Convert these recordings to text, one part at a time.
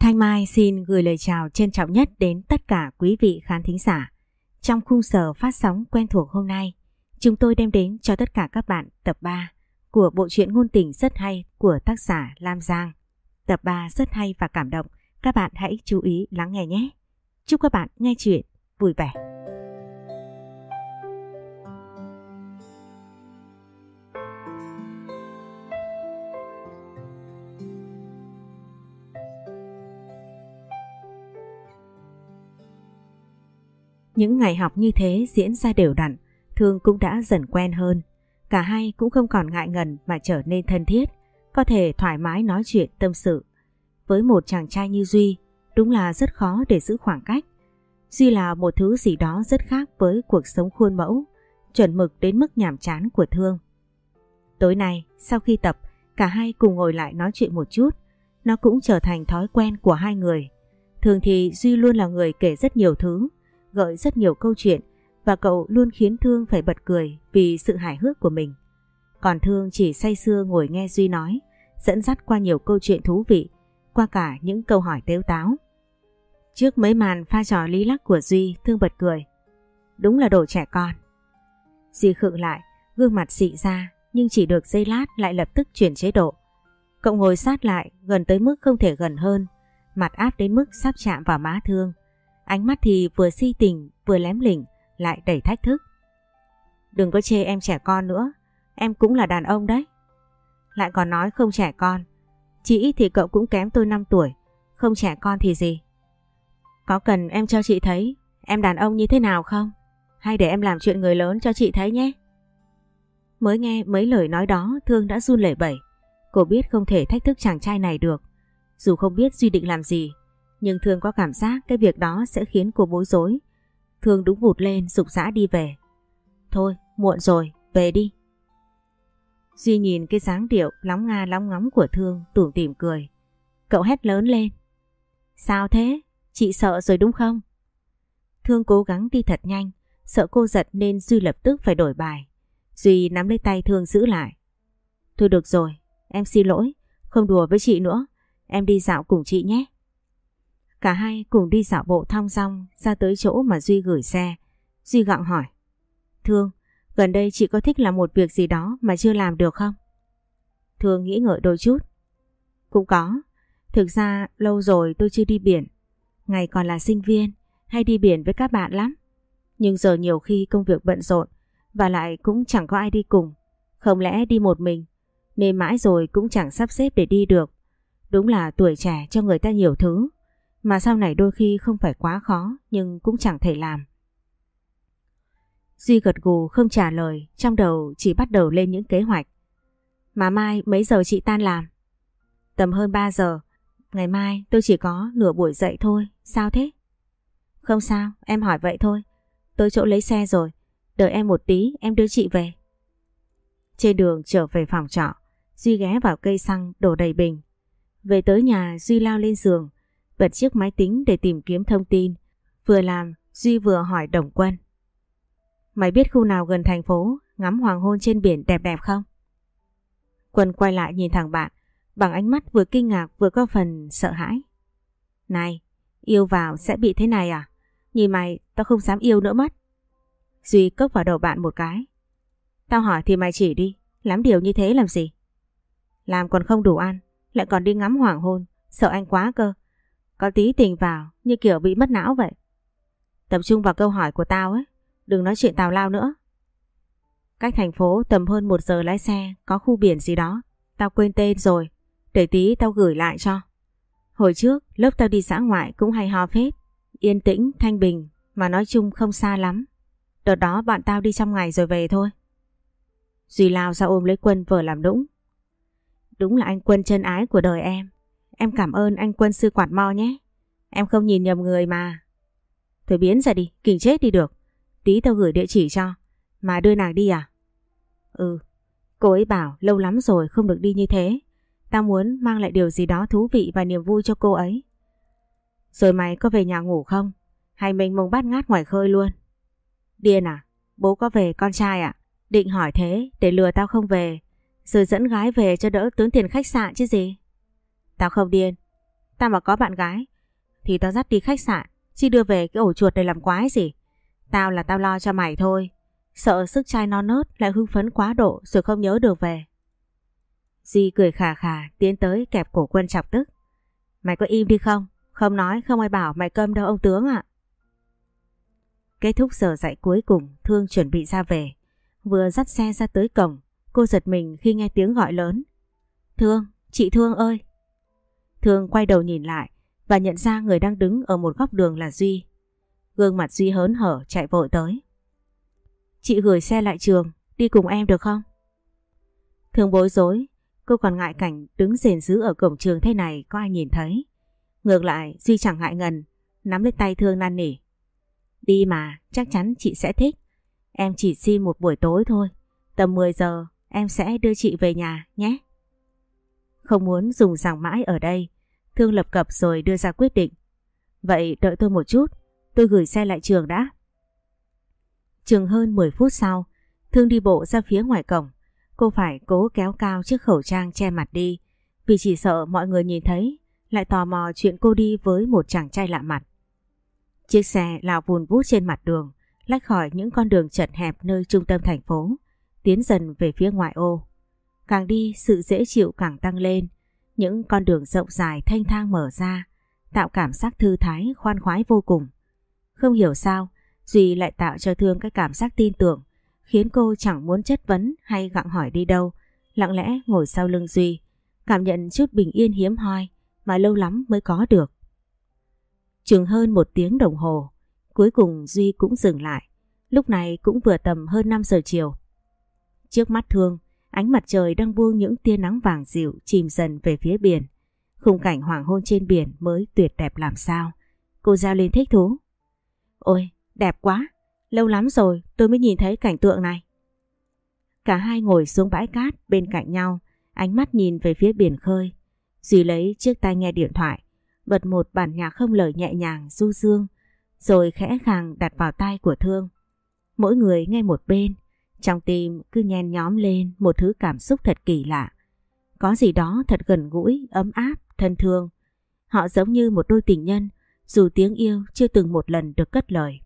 Thanh Mai xin gửi lời chào trân trọng nhất đến tất cả quý vị khán thính giả. Trong khung giờ phát sóng quen thuộc hôm nay, chúng tôi đem đến cho tất cả các bạn tập 3 của bộ truyện ngôn tình rất hay của tác giả Lam Giang. Tập 3 rất hay và cảm động, các bạn hãy chú ý lắng nghe nhé. Chúc các bạn nghe chuyện vui vẻ. Những ngày học như thế diễn ra đều đặn, Thương cũng đã dần quen hơn. Cả hai cũng không còn ngại ngần mà trở nên thân thiết, có thể thoải mái nói chuyện tâm sự. Với một chàng trai như Duy, đúng là rất khó để giữ khoảng cách. Duy là một thứ gì đó rất khác với cuộc sống khuôn mẫu, chuẩn mực đến mức nhàm chán của Thương. Tối nay, sau khi tập, cả hai cùng ngồi lại nói chuyện một chút. Nó cũng trở thành thói quen của hai người. Thường thì Duy luôn là người kể rất nhiều thứ, gợi rất nhiều câu chuyện và cậu luôn khiến Thương phải bật cười vì sự hài hước của mình. Còn Thương chỉ say sưa ngồi nghe Duy nói, dẫn dắt qua nhiều câu chuyện thú vị, qua cả những câu hỏi tếu táo. Trước mấy màn pha trò lý lắc của Duy, Thương bật cười. Đúng là đồ trẻ con. Duy khựng lại, gương mặt xị ra, nhưng chỉ được giây lát lại lập tức chuyển chế độ. Cậu ngồi sát lại, gần tới mức không thể gần hơn, mặt áp đến mức sắp chạm vào má Thương. Ánh mắt thì vừa si tình vừa lém lỉnh, lại đầy thách thức. Đừng có chê em trẻ con nữa, em cũng là đàn ông đấy. Lại còn nói không trẻ con, chỉ ít thì cậu cũng kém tôi 5 tuổi, không trẻ con thì gì. Có cần em cho chị thấy em đàn ông như thế nào không? Hay để em làm chuyện người lớn cho chị thấy nhé. Mới nghe mấy lời nói đó, Thương đã run lẩy bẩy. Cô biết không thể thách thức chàng trai này được. Dù không biết Duy định làm gì, nhưng Thương có cảm giác cái việc đó sẽ khiến cô bối rối. Thương đúng vụt lên giục giã đi về. Thôi, muộn rồi, về đi. Duy nhìn cái dáng điệu lóng nga lóng ngóng của Thương, tủm tỉm cười. Cậu hét lớn lên. Sao thế? Chị sợ rồi đúng không? Thương cố gắng đi thật nhanh, sợ cô giật nên Duy lập tức phải đổi bài. Duy nắm lấy tay Thương giữ lại. Thôi được rồi, em xin lỗi, không đùa với chị nữa. Em đi dạo cùng chị nhé. Cả hai cùng đi dạo bộ thong dong ra tới chỗ mà Duy gửi xe. Duy gặng hỏi. Thương, gần đây chị có thích làm một việc gì đó mà chưa làm được không? Thương nghĩ ngợi đôi chút. Cũng có. Thực ra lâu rồi tôi chưa đi biển. Ngày còn là sinh viên hay đi biển với các bạn lắm. Nhưng giờ nhiều khi công việc bận rộn và lại cũng chẳng có ai đi cùng. Không lẽ đi một mình, nên mãi rồi cũng chẳng sắp xếp để đi được. Đúng là tuổi trẻ cho người ta nhiều thứ, mà sau này đôi khi không phải quá khó nhưng cũng chẳng thể làm. Duy gật gù không trả lời, trong đầu chỉ bắt đầu lên những kế hoạch. Mà mai mấy giờ chị tan làm? Tầm hơn 3 giờ. Ngày mai tôi chỉ có nửa buổi dậy thôi. Sao thế? Không sao, em hỏi vậy thôi. Tới chỗ lấy xe rồi, đợi em một tí em đưa chị về. Trên đường trở về phòng trọ, Duy ghé vào cây xăng đổ đầy bình. Về tới nhà, Duy lao lên giường, bật chiếc máy tính để tìm kiếm thông tin. Vừa làm, Duy vừa hỏi Đồng Quân. Mày biết khu nào gần thành phố ngắm hoàng hôn trên biển đẹp đẹp không? Quân quay lại nhìn thằng bạn bằng ánh mắt vừa kinh ngạc vừa có phần sợ hãi. Này, yêu vào sẽ bị thế này à? Nhìn mày tao không dám yêu nữa mất. Duy cốc vào đầu bạn một cái. Tao hỏi thì mày chỉ đi, lắm điều như thế làm gì? Làm còn không đủ ăn, lại còn đi ngắm hoàng hôn, sợ anh quá cơ. Có tí tình vào như kiểu bị mất não vậy. Tập trung vào câu hỏi của tao ấy, đừng nói chuyện tào lao nữa. Cách thành phố tầm hơn 1 giờ lái xe có khu biển gì đó, tao quên tên rồi, để tí tao gửi lại cho. Hồi trước lớp tao đi dã ngoại cũng hay ho phết, yên tĩnh, thanh bình, mà nói chung không xa lắm. Đợt đó bạn tao đi trong ngày rồi về thôi. Duy lao ra ôm lấy Quân vờ làm nũng. Đúng là anh Quân chân ái của đời em. Em cảm ơn anh Quân sư quạt mo nhé. Em không nhìn nhầm người mà. Thôi biến ra đi, kình chết đi được. Tí tao gửi địa chỉ cho. Mà đưa nàng đi à? Ừ, cô ấy bảo lâu lắm rồi không được đi như thế. Tao muốn mang lại điều gì đó thú vị và niềm vui cho cô ấy. Rồi mày có về nhà ngủ không? Hay mình mông bát ngát ngoài khơi luôn? Điên à? Bố có về con trai à? Định hỏi thế để lừa tao không về, rồi dẫn gái về cho đỡ tốn tiền khách sạn chứ gì. Tao không điên. Tao mà có bạn gái thì tao dắt đi khách sạn, chứ đưa về cái ổ chuột này làm quái gì. Tao là tao lo cho mày thôi. Sợ sức trai non nớt lại hưng phấn quá độ rồi không nhớ được về. Duy cười khà khà tiến tới kẹp cổ Quân chọc tức. Mày có im đi không? Không nói không ai bảo mày câm đâu ông tướng ạ. Kết thúc giờ dạy cuối cùng, Thương chuẩn bị ra về. Vừa dắt xe ra tới cổng, cô giật mình khi nghe tiếng gọi lớn. Thương, chị Thương ơi. Thương quay đầu nhìn lại và nhận ra người đang đứng ở một góc đường là Duy. Gương mặt Duy hớn hở chạy vội tới. Chị gửi xe lại trường, đi cùng em được không? Thương bối rối, cô còn ngại cảnh đứng rền rứ ở cổng trường thế này có ai nhìn thấy. Ngược lại Duy chẳng ngại ngần, nắm lấy tay Thương năn nỉ. Đi mà, chắc chắn chị sẽ thích. Em chỉ xin một buổi tối thôi, tầm 10 giờ em sẽ đưa chị về nhà nhé. Không muốn dùng rằng mãi ở đây, Thương lập cập rồi đưa ra quyết định. Vậy đợi tôi một chút, tôi gửi xe lại trường đã. Chừng hơn 10 phút sau, Thương đi bộ ra phía ngoài cổng. Cô phải cố kéo cao chiếc khẩu trang che mặt đi, vì chỉ sợ mọi người nhìn thấy lại tò mò chuyện cô đi với một chàng trai lạ mặt. Chiếc xe lao vùn vút trên mặt đường, lách khỏi những con đường chật hẹp nơi trung tâm thành phố, tiến dần về phía ngoại ô. Càng đi sự dễ chịu càng tăng lên, những con đường rộng dài thanh thang mở ra, tạo cảm giác thư thái khoan khoái vô cùng. Không hiểu sao, Duy lại tạo cho Thương cái cảm giác tin tưởng, khiến cô chẳng muốn chất vấn hay gặng hỏi đi đâu, lặng lẽ ngồi sau lưng Duy, cảm nhận chút bình yên hiếm hoi mà lâu lắm mới có được. Chừng hơn 1 tiếng đồng hồ, cuối cùng Duy cũng dừng lại, lúc này cũng vừa tầm hơn 5 giờ chiều. Trước mắt Thương, ánh mặt trời đang buông những tia nắng vàng dịu chìm dần về phía biển. Khung cảnh hoàng hôn trên biển mới tuyệt đẹp làm sao. Cô reo lên thích thú. Ôi, đẹp quá, lâu lắm rồi tôi mới nhìn thấy cảnh tượng này. Cả hai ngồi xuống bãi cát bên cạnh nhau, ánh mắt nhìn về phía biển khơi. Duy lấy chiếc tai nghe điện thoại, bật một bản nhạc không lời nhẹ nhàng du dương, rồi khẽ khàng đặt vào tai của Thương. Mỗi người nghe một bên, trong tim cứ nhen nhóm lên một thứ cảm xúc thật kỳ lạ. Có gì đó thật gần gũi, ấm áp, thân thương. Họ giống như một đôi tình nhân, dù tiếng yêu chưa từng một lần được cất lời.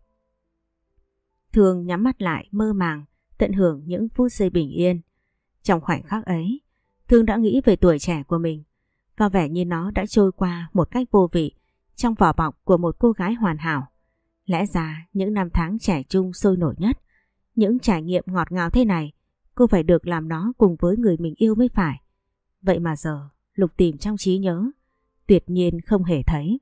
Thương nhắm mắt lại mơ màng, tận hưởng những phút giây bình yên. Trong khoảnh khắc ấy, Thương đã nghĩ về tuổi trẻ của mình. Có vẻ như nó đã trôi qua một cách vô vị trong vỏ bọc của một cô gái hoàn hảo. Lẽ ra những năm tháng trẻ trung sôi nổi nhất, những trải nghiệm ngọt ngào thế này, cô phải được làm nó cùng với người mình yêu mới phải. Vậy mà giờ, lục tìm trong trí nhớ, tuyệt nhiên không hề thấy.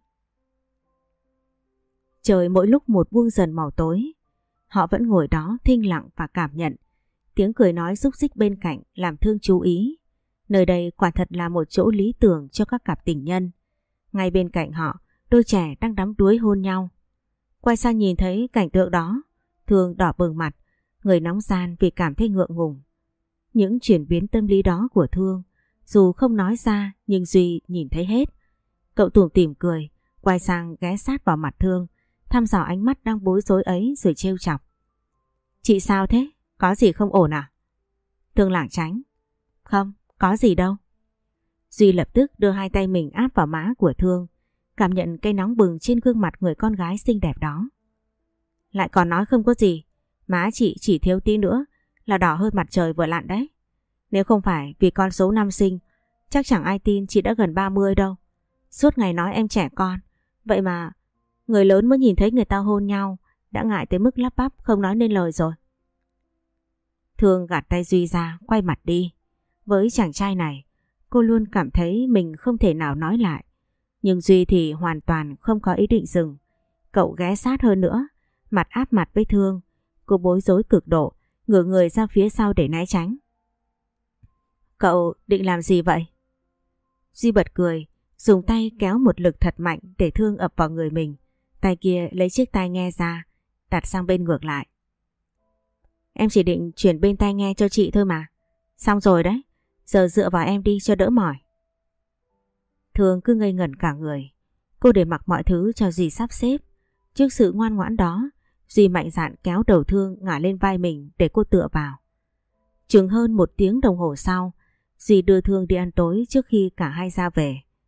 Trời mỗi lúc một buông dần màu tối. Họ vẫn ngồi đó thinh lặng và cảm nhận. Tiếng cười nói xúc xích bên cạnh làm Thương chú ý. Nơi đây quả thật là một chỗ lý tưởng cho các cặp tình nhân. Ngay bên cạnh họ, đôi trẻ đang đắm đuối hôn nhau. Quay sang nhìn thấy cảnh tượng đó, Thương đỏ bừng mặt, người nóng ran vì cảm thấy ngượng ngùng. Những chuyển biến tâm lý đó của Thương, dù không nói ra nhưng Duy nhìn thấy hết. Cậu tủm tỉm cười, quay sang ghé sát vào mặt Thương, thăm dò ánh mắt đang bối rối ấy rồi trêu chọc. Chị sao thế? Có gì không ổn à? Thương lảng tránh. Không, có gì đâu. Duy lập tức đưa hai tay mình áp vào má của Thương, cảm nhận cái nóng bừng trên gương mặt người con gái xinh đẹp đó. Lại còn nói không có gì, má chị chỉ thiếu tí nữa là đỏ hơn mặt trời vừa lặn đấy. Nếu không phải vì con số năm sinh, chắc chẳng ai tin chị đã gần 30 đâu. Suốt ngày nói em trẻ con, vậy mà người lớn mới nhìn thấy người ta hôn nhau đã ngại tới mức lắp bắp không nói nên lời rồi. Thương gạt tay Duy ra, quay mặt đi. Với chàng trai này, cô luôn cảm thấy mình không thể nào nói lại. Nhưng Duy thì hoàn toàn không có ý định dừng. Cậu ghé sát hơn nữa, mặt áp mặt với Thương. Cô bối rối cực độ, ngửa người ra phía sau để né tránh. Cậu định làm gì vậy? Duy bật cười, dùng tay kéo một lực thật mạnh để Thương ập vào người mình. Tay kia lấy chiếc tai nghe ra, đặt sang bên ngược lại. Em chỉ định chuyển bên tai nghe cho chị thôi mà. Xong rồi đấy, giờ dựa vào em đi cho đỡ mỏi. Thương cứ ngây ngẩn cả người. Cô để mặc mọi thứ cho Duy sắp xếp. Trước sự ngoan ngoãn đó, Duy mạnh dạn kéo đầu Thương ngả lên vai mình để cô tựa vào. Chừng hơn 1 tiếng đồng hồ sau, Duy đưa Thương đi ăn tối trước khi cả hai ra về.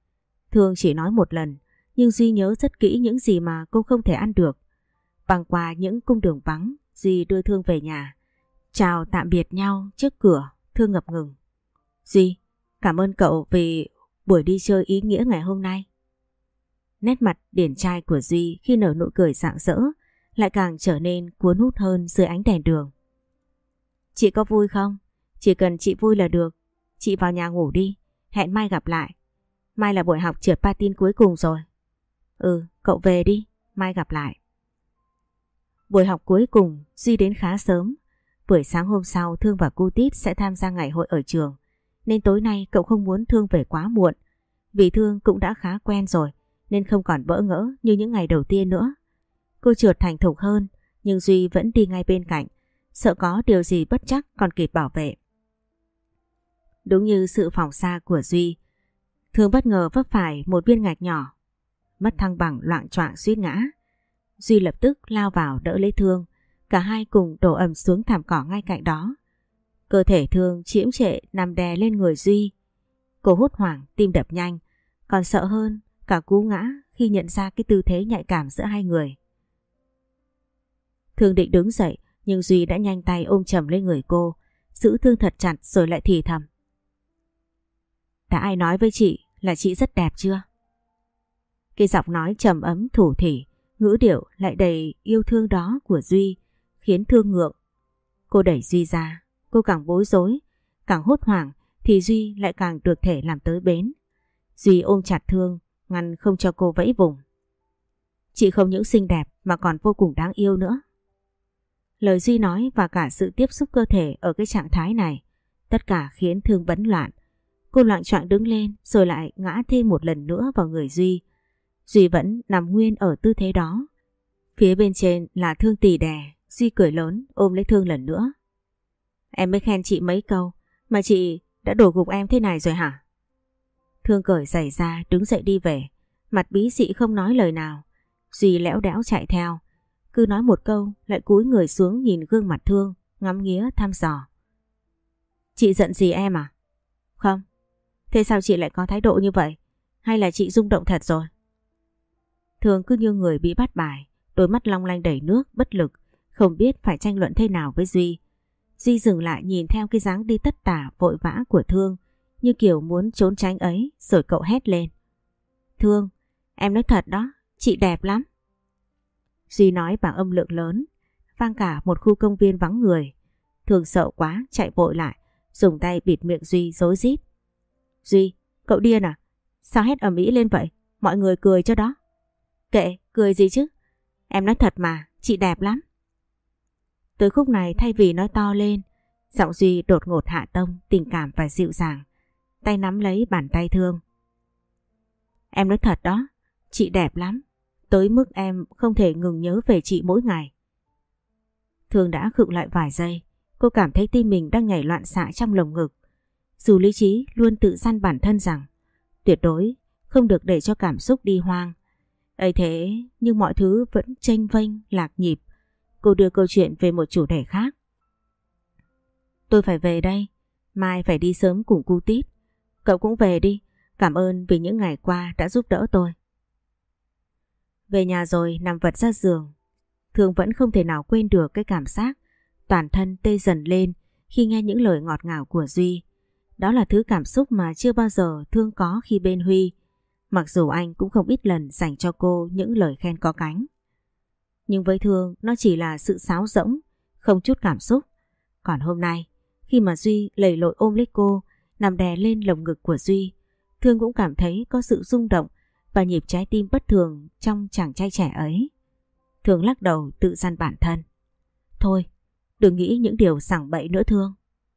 Thương chỉ nói một lần, nhưng Duy nhớ rất kỹ những gì mà cô không thể ăn được. Băng qua những cung đường vắng, Duy đưa Thương về nhà. Chào tạm biệt nhau trước cửa, Thương ngập ngừng. Duy, cảm ơn cậu vì buổi đi chơi ý nghĩa ngày hôm nay. Nét mặt điển trai của Duy khi nở nụ cười rạng rỡ lại càng trở nên cuốn hút hơn dưới ánh đèn đường. Chị có vui không? Chỉ cần chị vui là được. Chị vào nhà ngủ đi, hẹn mai gặp lại. Mai là buổi học trượt patin cuối cùng rồi. Ừ, cậu về đi, mai gặp lại. Buổi học cuối cùng Duy đến khá sớm. Buổi sáng hôm sau Thương và cô Tít sẽ tham gia ngày hội ở trường, nên tối nay cậu không muốn Thương về quá muộn. Vì Thương cũng đã khá quen rồi nên không còn bỡ ngỡ như những ngày đầu tiên nữa. Cô trượt thành thục hơn, nhưng Duy vẫn đi ngay bên cạnh, sợ có điều gì bất trắc còn kịp bảo vệ. Đúng như sự phòng xa của Duy, Thương bất ngờ vấp phải một viên gạch nhỏ, mất thăng bằng loạng choạng suýt ngã. Duy lập tức lao vào đỡ lấy Thương, cả hai cùng đổ ầm xuống thảm cỏ ngay cạnh đó. Cơ thể Thương chiễm trệ nằm đè lên người Duy. Cô hốt hoảng, tim đập nhanh, còn sợ hơn cả cú ngã khi nhận ra cái tư thế nhạy cảm giữa hai người. Thương định đứng dậy, nhưng Duy đã nhanh tay ôm chầm lấy người cô, giữ Thương thật chặt rồi lại thì thầm. Đã ai nói với chị là chị rất đẹp chưa? Cái giọng nói trầm ấm thủ thỉ, ngữ điệu lại đầy yêu thương đó của Duy khiến Thương ngượng. Cô đẩy Duy ra, cô càng bối rối, càng hốt hoảng thì Duy lại càng được thể làm tới bến. Duy ôm chặt Thương, ngăn không cho cô vẫy vùng. Chị không những xinh đẹp mà còn vô cùng đáng yêu nữa. Lời Duy nói và cả sự tiếp xúc cơ thể ở cái trạng thái này, tất cả khiến Thương bấn loạn. Cô loạng choạng đứng lên rồi lại ngã thêm một lần nữa vào người Duy. Duy vẫn nằm nguyên ở tư thế đó. Phía bên trên là Thương tì đè. Duy cười lớn ôm lấy Thương lần nữa. Em mới khen chị mấy câu mà chị đã đổ gục em thế này rồi hả? Thương cởi giày ra đứng dậy đi về, mặt bí xị không nói lời nào. Duy lẽo đẽo chạy theo, cứ nói một câu lại cúi người xuống nhìn gương mặt Thương, ngắm nghía thăm dò. Chị giận gì em à? Không. Thế sao chị lại có thái độ như vậy? Hay là chị rung động thật rồi? Thương cứ như người bị bắt bài, đôi mắt long lanh đầy nước, bất lực, không biết phải tranh luận thế nào với Duy. Duy dừng lại nhìn theo cái dáng đi tất tả vội vã của Thương, như kiểu muốn trốn tránh ấy, rồi cậu hét lên. Thương, em nói thật đó, chị đẹp lắm. Duy nói bằng âm lượng lớn, vang cả một khu công viên vắng người. Thương sợ quá, chạy vội lại, dùng tay bịt miệng Duy rối rít. Duy, cậu điên à? Sao hét ầm ĩ lên vậy? Mọi người cười cho đó. Kệ, cười gì chứ? Em nói thật mà, chị đẹp lắm. Tới khúc này thay vì nói to lên, giọng Duy đột ngột hạ tông, tình cảm và dịu dàng. Tay nắm lấy bàn tay Thương. Em nói thật đó, chị đẹp lắm, tới mức em không thể ngừng nhớ về chị mỗi ngày. Thương đã khựng lại vài giây, cô cảm thấy tim mình đang nhảy loạn xạ trong lồng ngực. Dù lý trí luôn tự dặn bản thân rằng tuyệt đối không được để cho cảm xúc đi hoang. Ấy thế nhưng mọi thứ vẫn chênh vênh lạc nhịp. Cô đưa câu chuyện về một chủ đề khác. Tôi phải về đây, mai phải đi sớm cùng cu Tít. Cậu cũng về đi, cảm ơn vì những ngày qua đã giúp đỡ tôi. Về nhà rồi nằm vật ra giường, Thương vẫn không thể nào quên được cái cảm giác toàn thân tê dần lên khi nghe những lời ngọt ngào của Duy. Đó là thứ cảm xúc mà chưa bao giờ Thương có khi bên Huy, mặc dù anh cũng không ít lần dành cho cô những lời khen có cánh. Nhưng với Thương nó chỉ là sự sáo rỗng, không chút cảm xúc. Còn hôm nay, khi mà Duy lầy lội ôm lấy cô, nằm đè lên lồng ngực của Duy, Thương cũng cảm thấy có sự rung động và nhịp trái tim bất thường trong chàng trai trẻ ấy. Thương lắc đầu tự dặn bản thân. Thôi, đừng nghĩ những điều sảng bậy nữa Thương.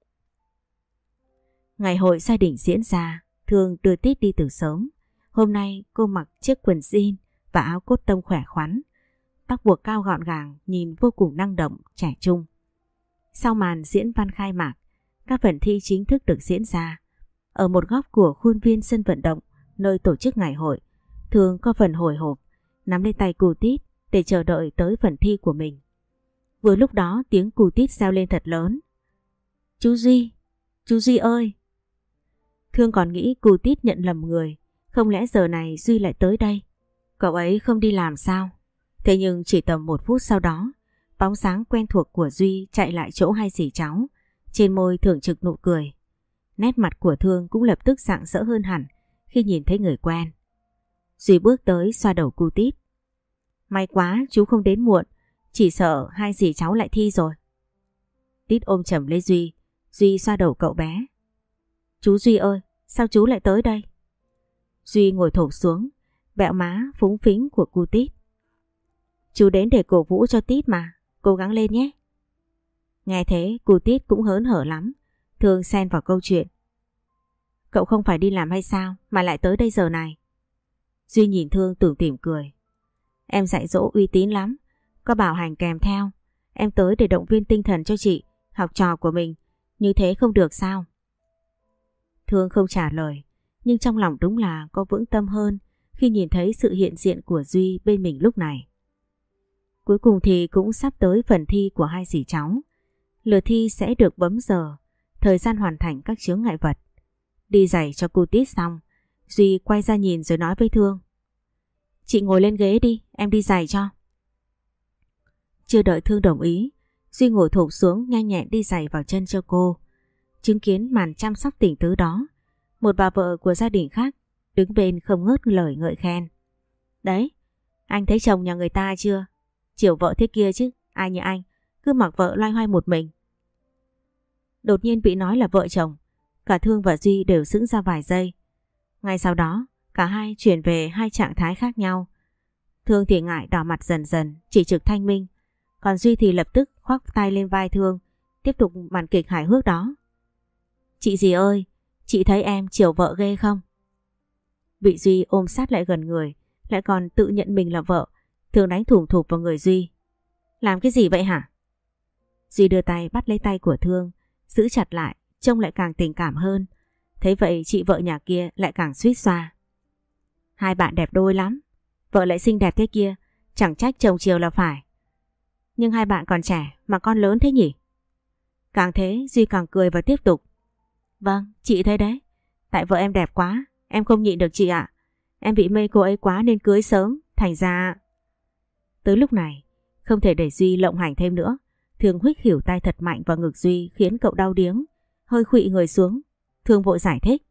Ngày hội gia đình diễn ra, Thương đưa Tít đi từ sớm. Hôm nay cô mặc chiếc quần jean và áo cốt tông khỏe khoắn, tóc buộc cao gọn gàng, nhìn vô cùng năng động, trẻ trung. Sau màn diễn văn khai mạc, các phần thi chính thức được diễn ra. Ở một góc của khuôn viên sân vận động nơi tổ chức ngày hội, Thương có phần hồi hộp, nắm lấy tay cu Tít để chờ đợi tới phần thi của mình. Vừa lúc đó tiếng cu Tít reo lên thật lớn. Chú Duy ơi! Thương còn nghĩ cu Tít nhận lầm người, Không lẽ giờ này Duy lại tới đây? Cậu ấy không đi làm sao? Thế nhưng chỉ tầm 1 phút sau đó, bóng dáng quen thuộc của Duy chạy lại chỗ hai dì cháu. Trên môi thường trực nụ cười. Nét mặt của Thương cũng lập tức rạng rỡ hơn hẳn khi nhìn thấy người quen. Duy bước tới xoa đầu cu Tít. May quá chú không đến muộn, chỉ sợ hai dì cháu lại thi rồi. Tít ôm chầm lấy Duy, Duy xoa đầu cậu bé. Chú Duy ơi, sao chú lại tới đây? Duy ngồi thụp xuống, bẹo má phúng phính của cu Tít. Chú đến để cổ vũ cho Tít mà, cố gắng lên nhé. Nghe thế cu Tít cũng hớn hở lắm. Thương xen vào câu chuyện. Cậu không phải đi làm hay sao mà lại tới đây giờ này? Duy nhìn Thương tủm tỉm cười. Em dạy dỗ uy tín lắm, có bảo hành kèm theo. Em tới để động viên tinh thần cho chị, học trò của mình. Như thế không được sao? Thương không trả lời, nhưng trong lòng đúng là có vững tâm hơn khi nhìn thấy sự hiện diện của Duy bên mình lúc này. Cuối cùng thì cũng sắp tới phần thi của hai dì cháu. Lượt thi sẽ được bấm giờ, thời gian hoàn thành các chướng ngại vật. Đi giày cho cô Tít xong, Duy quay ra nhìn rồi nói với Thương. Chị ngồi lên ghế đi, em đi giày cho. Chưa đợi Thương đồng ý, Duy ngồi thụp xuống nhanh nhẹn đi giày vào chân cho cô. Chứng kiến màn chăm sóc tình tứ đó, một bà vợ của gia đình khác đứng bên không ngớt lời ngợi khen. Đấy, anh thấy chồng nhà người ta chưa? Chiều vợ thế kia chứ, ai như anh, cứ mặc vợ loay hoay một mình. Đột nhiên bị nói là vợ chồng, cả Thương và Duy đều sững ra vài giây. Ngay sau đó, cả hai chuyển về hai trạng thái khác nhau. Thương thì ngại đỏ mặt dần dần, chỉ trực thanh minh. Còn Duy thì lập tức khoác tay lên vai Thương, tiếp tục màn kịch hài hước đó. Chị dì ơi, chị thấy em chiều vợ ghê không? Bị Duy ôm sát lại gần người, lại còn tự nhận mình là vợ, Thương đánh thủng thụp vào người Duy. Làm cái gì vậy hả? Duy đưa tay bắt lấy tay của Thương, giữ chặt lại, trông lại càng tình cảm hơn. Thế vậy chị vợ nhà kia lại càng suýt xoa. Hai bạn đẹp đôi lắm, vợ lại xinh đẹp thế kia, chẳng trách chồng chiều là phải. Nhưng hai bạn còn trẻ mà con lớn thế nhỉ? Càng thế Duy càng cười và tiếp tục. Vâng, chị thấy đấy, tại vợ em đẹp quá, em không nhịn được chị ạ. Em bị mê cô ấy quá nên cưới sớm, thành ra... Tới lúc này, không thể để Duy lộng hành thêm nữa. Thương huých khỉu tay thật mạnh vào ngực Duy khiến cậu đau điếng, hơi khuỵu người xuống. Thương vội giải thích.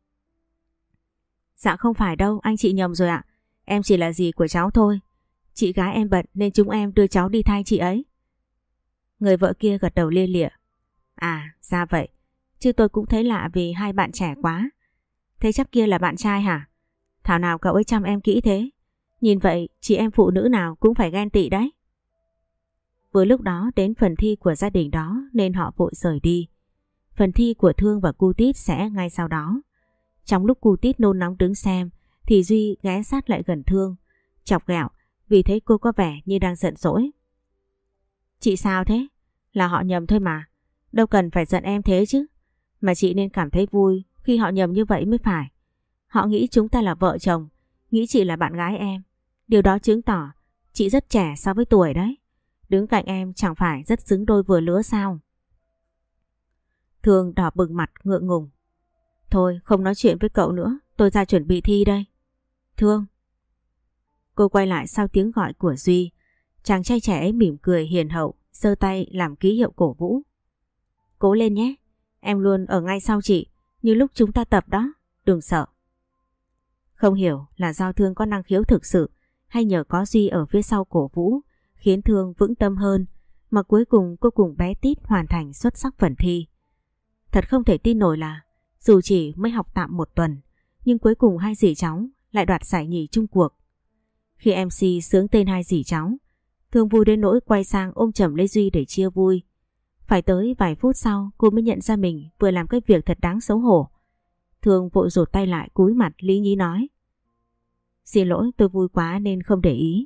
Dạ không phải đâu, anh chị nhầm rồi ạ. Em chỉ là dì của cháu thôi. Chị gái em bận nên chúng em đưa cháu đi thay chị ấy. Người vợ kia gật đầu lia lịa. À, ra vậy. Chứ tôi cũng thấy lạ vì hai bạn trẻ quá. Thế chắc kia là bạn trai hả? Thảo nào cậu ấy chăm em kỹ thế. Nhìn vậy chị em phụ nữ nào cũng phải ghen tị đấy. Vừa lúc đó đến phần thi của gia đình đó nên họ vội rời đi. Phần thi của Thương và cu Tít sẽ ngay sau đó. Trong lúc cu Tít nôn nóng đứng xem thì Duy ghé sát lại gần Thương, chọc ghẹo vì thấy cô có vẻ như đang giận dỗi. Chị sao thế? Là họ nhầm thôi mà. Đâu cần phải giận em thế chứ. Mà chị nên cảm thấy vui khi họ nhầm như vậy mới phải. Họ nghĩ chúng ta là vợ chồng, nghĩ chị là bạn gái em. Điều đó chứng tỏ chị rất trẻ so với tuổi đấy. Đứng cạnh em chẳng phải rất xứng đôi vừa lứa sao? Thương đỏ bừng mặt ngượng ngùng. Thôi không nói chuyện với cậu nữa, tôi ra chuẩn bị thi đây. Thương. Cô quay lại sau tiếng gọi của Duy. Chàng trai trẻ ấy mỉm cười hiền hậu, giơ tay làm ký hiệu cổ vũ. Cố lên nhé, em luôn ở ngay sau chị, như lúc chúng ta tập đó, đừng sợ. Không hiểu là do Thương có năng khiếu thực sự hay nhờ có Duy ở phía sau cổ vũ khiến Thương vững tâm hơn, mà cuối cùng cô cùng bé Tít hoàn thành xuất sắc phần thi. Thật không thể tin nổi là dù chỉ mới học tạm 1 tuần, nhưng cuối cùng hai dì cháu lại đoạt giải nhì chung cuộc. Khi MC xướng tên hai dì cháu, Thương vui đến nỗi quay sang ôm chầm lấy Duy để chia vui. Phải tới vài phút sau cô mới nhận ra mình vừa làm cái việc thật đáng xấu hổ. Thương vội rụt tay lại cúi mặt lý nhí nói. Xin lỗi, tôi vui quá nên không để ý.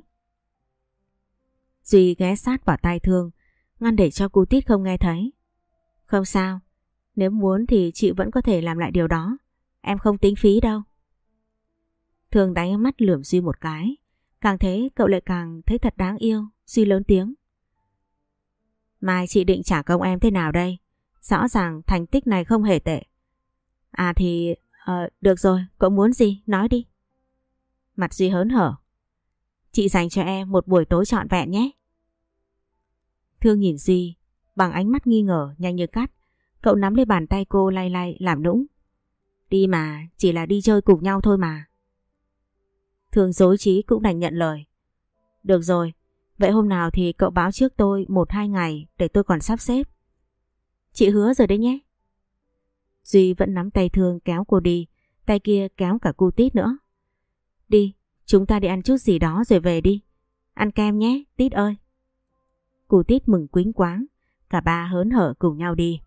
Duy ghé sát vào tai Thương, ngăn để cho cô Tít không nghe thấy. Không sao, nếu muốn thì chị vẫn có thể làm lại điều đó. Em không tính phí đâu. Thương đánh ánh mắt lườm Duy một cái. Càng thế cậu lại càng thấy thật đáng yêu. Duy lớn tiếng. Mai chị định trả công em thế nào đây? Rõ ràng thành tích này không hề tệ. À thì... được rồi, cậu muốn gì? Nói đi. Mặt Duy hớn hở. Chị dành cho em một buổi tối trọn vẹn nhé. Thương nhìn Duy bằng ánh mắt nghi ngờ nhanh như cắt. Cậu nắm lấy bàn tay cô lay lay làm nũng. Đi mà, chỉ là đi chơi cùng nhau thôi mà. Thương dối trí cũng đành nhận lời. Được rồi, vậy hôm nào thì cậu báo trước tôi 1-2 ngày để tôi còn sắp xếp. Chị hứa rồi đấy nhé. Duy vẫn nắm tay Thương kéo cô đi, tay kia kéo cả cu Tít nữa. Đi, chúng ta đi ăn chút gì đó rồi về đi. Ăn kem nhé, Tít ơi. Cu Tít mừng quýnh quáng, cả ba hớn hở cùng nhau đi.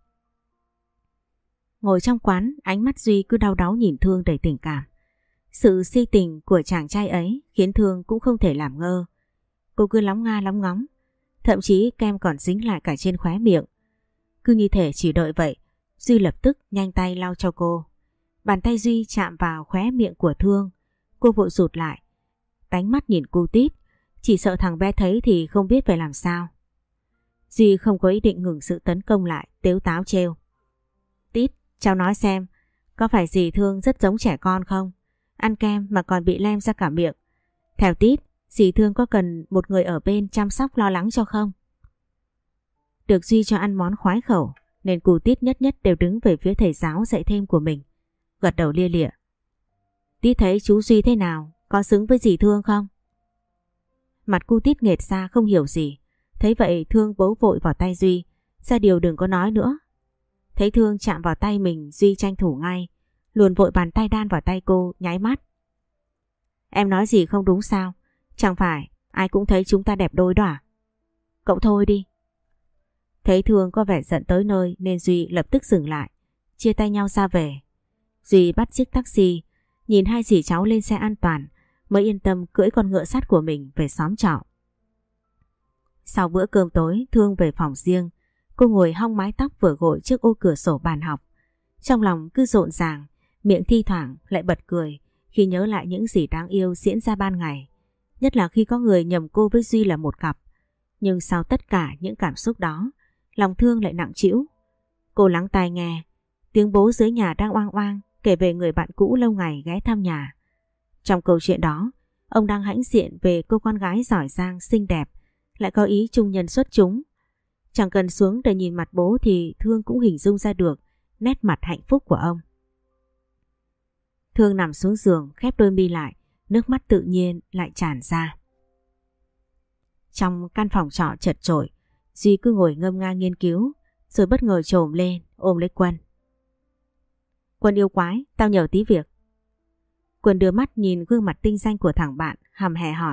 Ngồi trong quán, ánh mắt Duy cứ đau đáu nhìn Thương đầy tình cảm. Sự si tình của chàng trai ấy khiến Thương cũng không thể làm ngơ. Cô cứ lóng nga lóng ngóng, thậm chí kem còn dính lại cả trên khóe miệng. Cứ như thể chỉ đợi vậy, Duy lập tức nhanh tay lau cho cô. Bàn tay Duy chạm vào khóe miệng của Thương, cô vội rụt lại, đánh mắt nhìn cu Tít, chỉ sợ thằng bé thấy thì không biết phải làm sao. Duy không có ý định ngừng sự tấn công lại, tếu táo trêu. Tít, cháu nói xem, có phải dì Thương rất giống trẻ con không? Ăn kem mà còn bị lem ra cả miệng. Theo Tít, dì Thương có cần một người ở bên chăm sóc lo lắng cho không? Được Duy cho ăn món khoái khẩu nên cu Tít nhất nhất đều đứng về phía thầy giáo dạy thêm của mình, gật đầu lia lịa. Tít thấy chú Duy thế nào, có xứng với dì Thương không? Mặt cu Tít nghệt ra không hiểu gì. Thấy vậy Thương bấu vội vào tay Duy, ra điều đừng có nói nữa. Thấy Thương chạm vào tay mình, Duy tranh thủ ngay, luồn vội bàn tay đan vào tay cô, nháy mắt. Em nói gì không đúng sao? Chẳng phải ai cũng thấy chúng ta đẹp đôi đó à? Cậu thôi đi. Thấy Thương có vẻ giận tới nơi nên Duy lập tức dừng lại, chia tay nhau ra về. Duy bắt chiếc taxi, nhìn hai dì cháu lên xe an toàn mới yên tâm cưỡi con ngựa sắt của mình về xóm trọ. Sau bữa cơm tối, Thương về phòng riêng. Cô ngồi hong mái tóc vừa gội trước ô cửa sổ bàn học. Trong lòng cứ rộn ràng, miệng thi thoảng lại bật cười khi nhớ lại những gì đáng yêu diễn ra ban ngày. Nhất là khi có người nhầm cô với Duy là một cặp. Nhưng sau tất cả những cảm xúc đó, lòng Thương lại nặng trĩu. Cô lắng tai nghe, tiếng bố dưới nhà đang oang oang kể về người bạn cũ lâu ngày ghé thăm nhà. Trong câu chuyện đó, ông đang hãnh diện về cô con gái giỏi giang xinh đẹp, lại có ý trung nhân xuất chúng. Chẳng cần xuống để nhìn mặt bố thì Thương cũng hình dung ra được nét mặt hạnh phúc của ông. Thương nằm xuống giường khép đôi mi lại, nước mắt tự nhiên lại tràn ra. Trong căn phòng trọ chật chội, Duy cứ ngồi ngâm nga nghiên cứu, rồi bất ngờ chồm lên ôm lấy Quân. Quân yêu quái, tao nhờ tí việc. Quân đưa mắt nhìn gương mặt tinh danh của thằng bạn, hầm hè hỏi.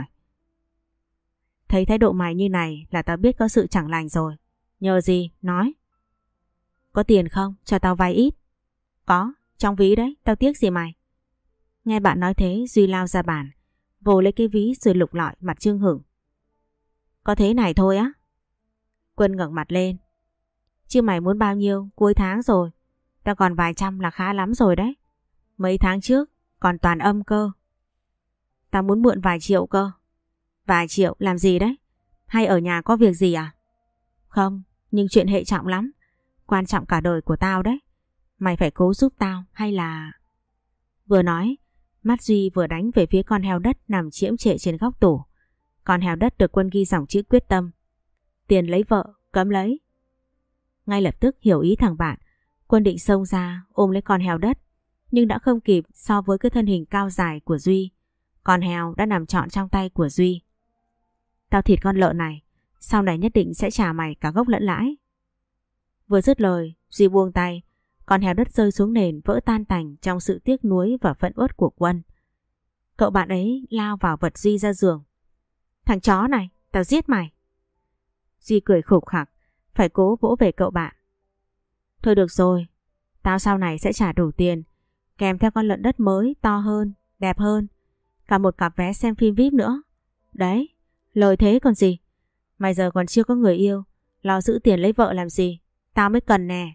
Thấy thái độ mày như này là tao biết có sự chẳng lành rồi. Nhờ gì? Nói. Có tiền không? Cho tao vay ít. Có, trong ví đấy, tao tiếc gì mày. Nghe bạn nói thế, Duy lao ra bàn, vồ lấy cái ví rồi lục lọi mặt chưng hửng. Có thế này thôi á? Quân ngẩng mặt lên. Chứ mày muốn bao nhiêu? Cuối tháng rồi. Tao còn vài trăm là khá lắm rồi đấy. Mấy tháng trước còn toàn âm cơ. Tao muốn mượn vài triệu cơ. Vài triệu làm gì đấy? Hay ở nhà có việc gì à? Không, nhưng chuyện hệ trọng lắm. Quan trọng cả đời của tao đấy. Mày phải cố giúp tao hay là... Vừa nói, mắt Duy vừa đánh về phía con heo đất nằm chiễm trệ trên góc tủ. Con heo đất được Quân ghi dòng chữ quyết tâm. Tiền lấy vợ, cấm lấy. Ngay lập tức hiểu ý thằng bạn, Quân định xông ra ôm lấy con heo đất. Nhưng đã không kịp so với cái thân hình cao dài của Duy. Con heo đã nằm trọn trong tay của Duy. Tao thịt con lợn này, sau này nhất định sẽ trả mày cả gốc lẫn lãi. Vừa dứt lời, Duy buông tay, con heo đất rơi xuống nền vỡ tan tành trong sự tiếc nuối và phẫn uất của Quân. Cậu bạn ấy lao vào vật Duy ra giường. Thằng chó này, tao giết mày. Duy cười khục khặc, phải cố vỗ về cậu bạn. Thôi được rồi, tao sau này sẽ trả đủ tiền, kèm theo con lợn đất mới, to hơn, đẹp hơn, cả một cặp vé xem phim VIP nữa. Đấy, lời thế còn gì. Mày giờ còn chưa có người yêu, lo giữ tiền lấy vợ làm gì, tao mới cần nè.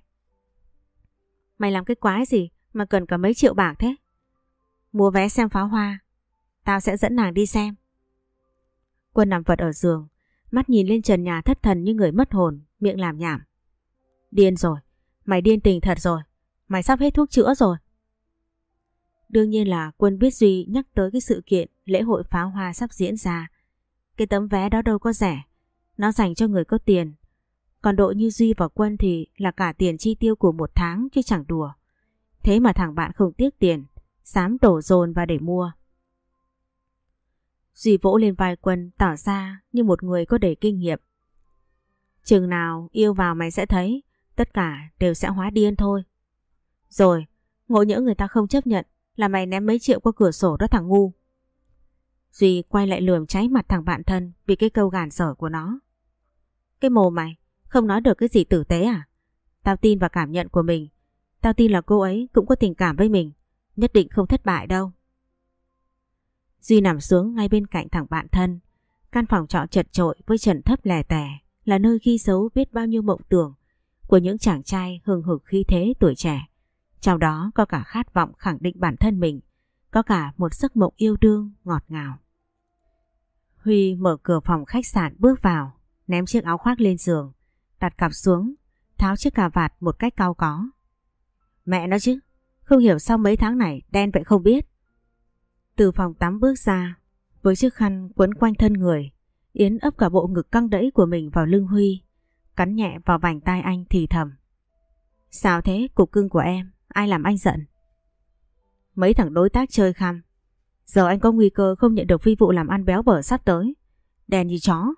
Mày làm cái quái gì mà cần cả mấy triệu bạc thế? Mua vé xem pháo hoa, tao sẽ dẫn nàng đi xem. Quân nằm vật ở giường, mắt nhìn lên trần nhà thất thần như người mất hồn, miệng làm nhảm. Điên rồi, mày điên tình thật rồi, mày sắp hết thuốc chữa rồi. Đương nhiên là Quân biết Duy nhắc tới cái sự kiện lễ hội pháo hoa sắp diễn ra. Cái tấm vé đó đâu có rẻ, nó dành cho người có tiền. Còn độ như Duy và Quân thì là cả tiền chi tiêu của một tháng chứ chẳng đùa. Thế mà thằng bạn không tiếc tiền, dám đổ dồn vào để mua. Duy vỗ lên vai Quân tỏ ra như một người có đầy kinh nghiệm. Chừng nào yêu vào mày sẽ thấy, tất cả đều sẽ hóa điên thôi. Rồi, ngộ nhỡ người ta không chấp nhận là mày ném mấy triệu qua cửa sổ đó thằng ngu. Duy quay lại lườm cháy mặt thằng bạn thân vì cái câu gàn dở của nó. Cái mồm mày, không nói được cái gì tử tế à? Tao tin vào cảm nhận của mình. Tao tin là cô ấy cũng có tình cảm với mình, nhất định không thất bại đâu. Duy nằm xuống ngay bên cạnh thằng bạn thân. Căn phòng trọ chật chội với trần thấp lè tè là nơi ghi dấu biết bao nhiêu mộng tưởng của những chàng trai hừng hực khí thế tuổi trẻ. Trong đó có cả khát vọng khẳng định bản thân mình, có cả một giấc mộng yêu đương ngọt ngào. Huy mở cửa phòng khách sạn bước vào, ném chiếc áo khoác lên giường, đặt cặp xuống, tháo chiếc cà vạt một cách cau có. Mẹ nó chứ, không hiểu sao mấy tháng này đen vậy không biết. Từ phòng tắm bước ra, với chiếc khăn quấn quanh thân người, Yến ấp cả bộ ngực căng đẫy của mình vào lưng Huy, cắn nhẹ vào vành tai anh thì thầm. Sao thế cục cưng của em, ai làm anh giận? Mấy thằng đối tác chơi khăm. Giờ anh có nguy cơ không nhận được phi vụ làm ăn béo bở sắp tới. Đen như chó.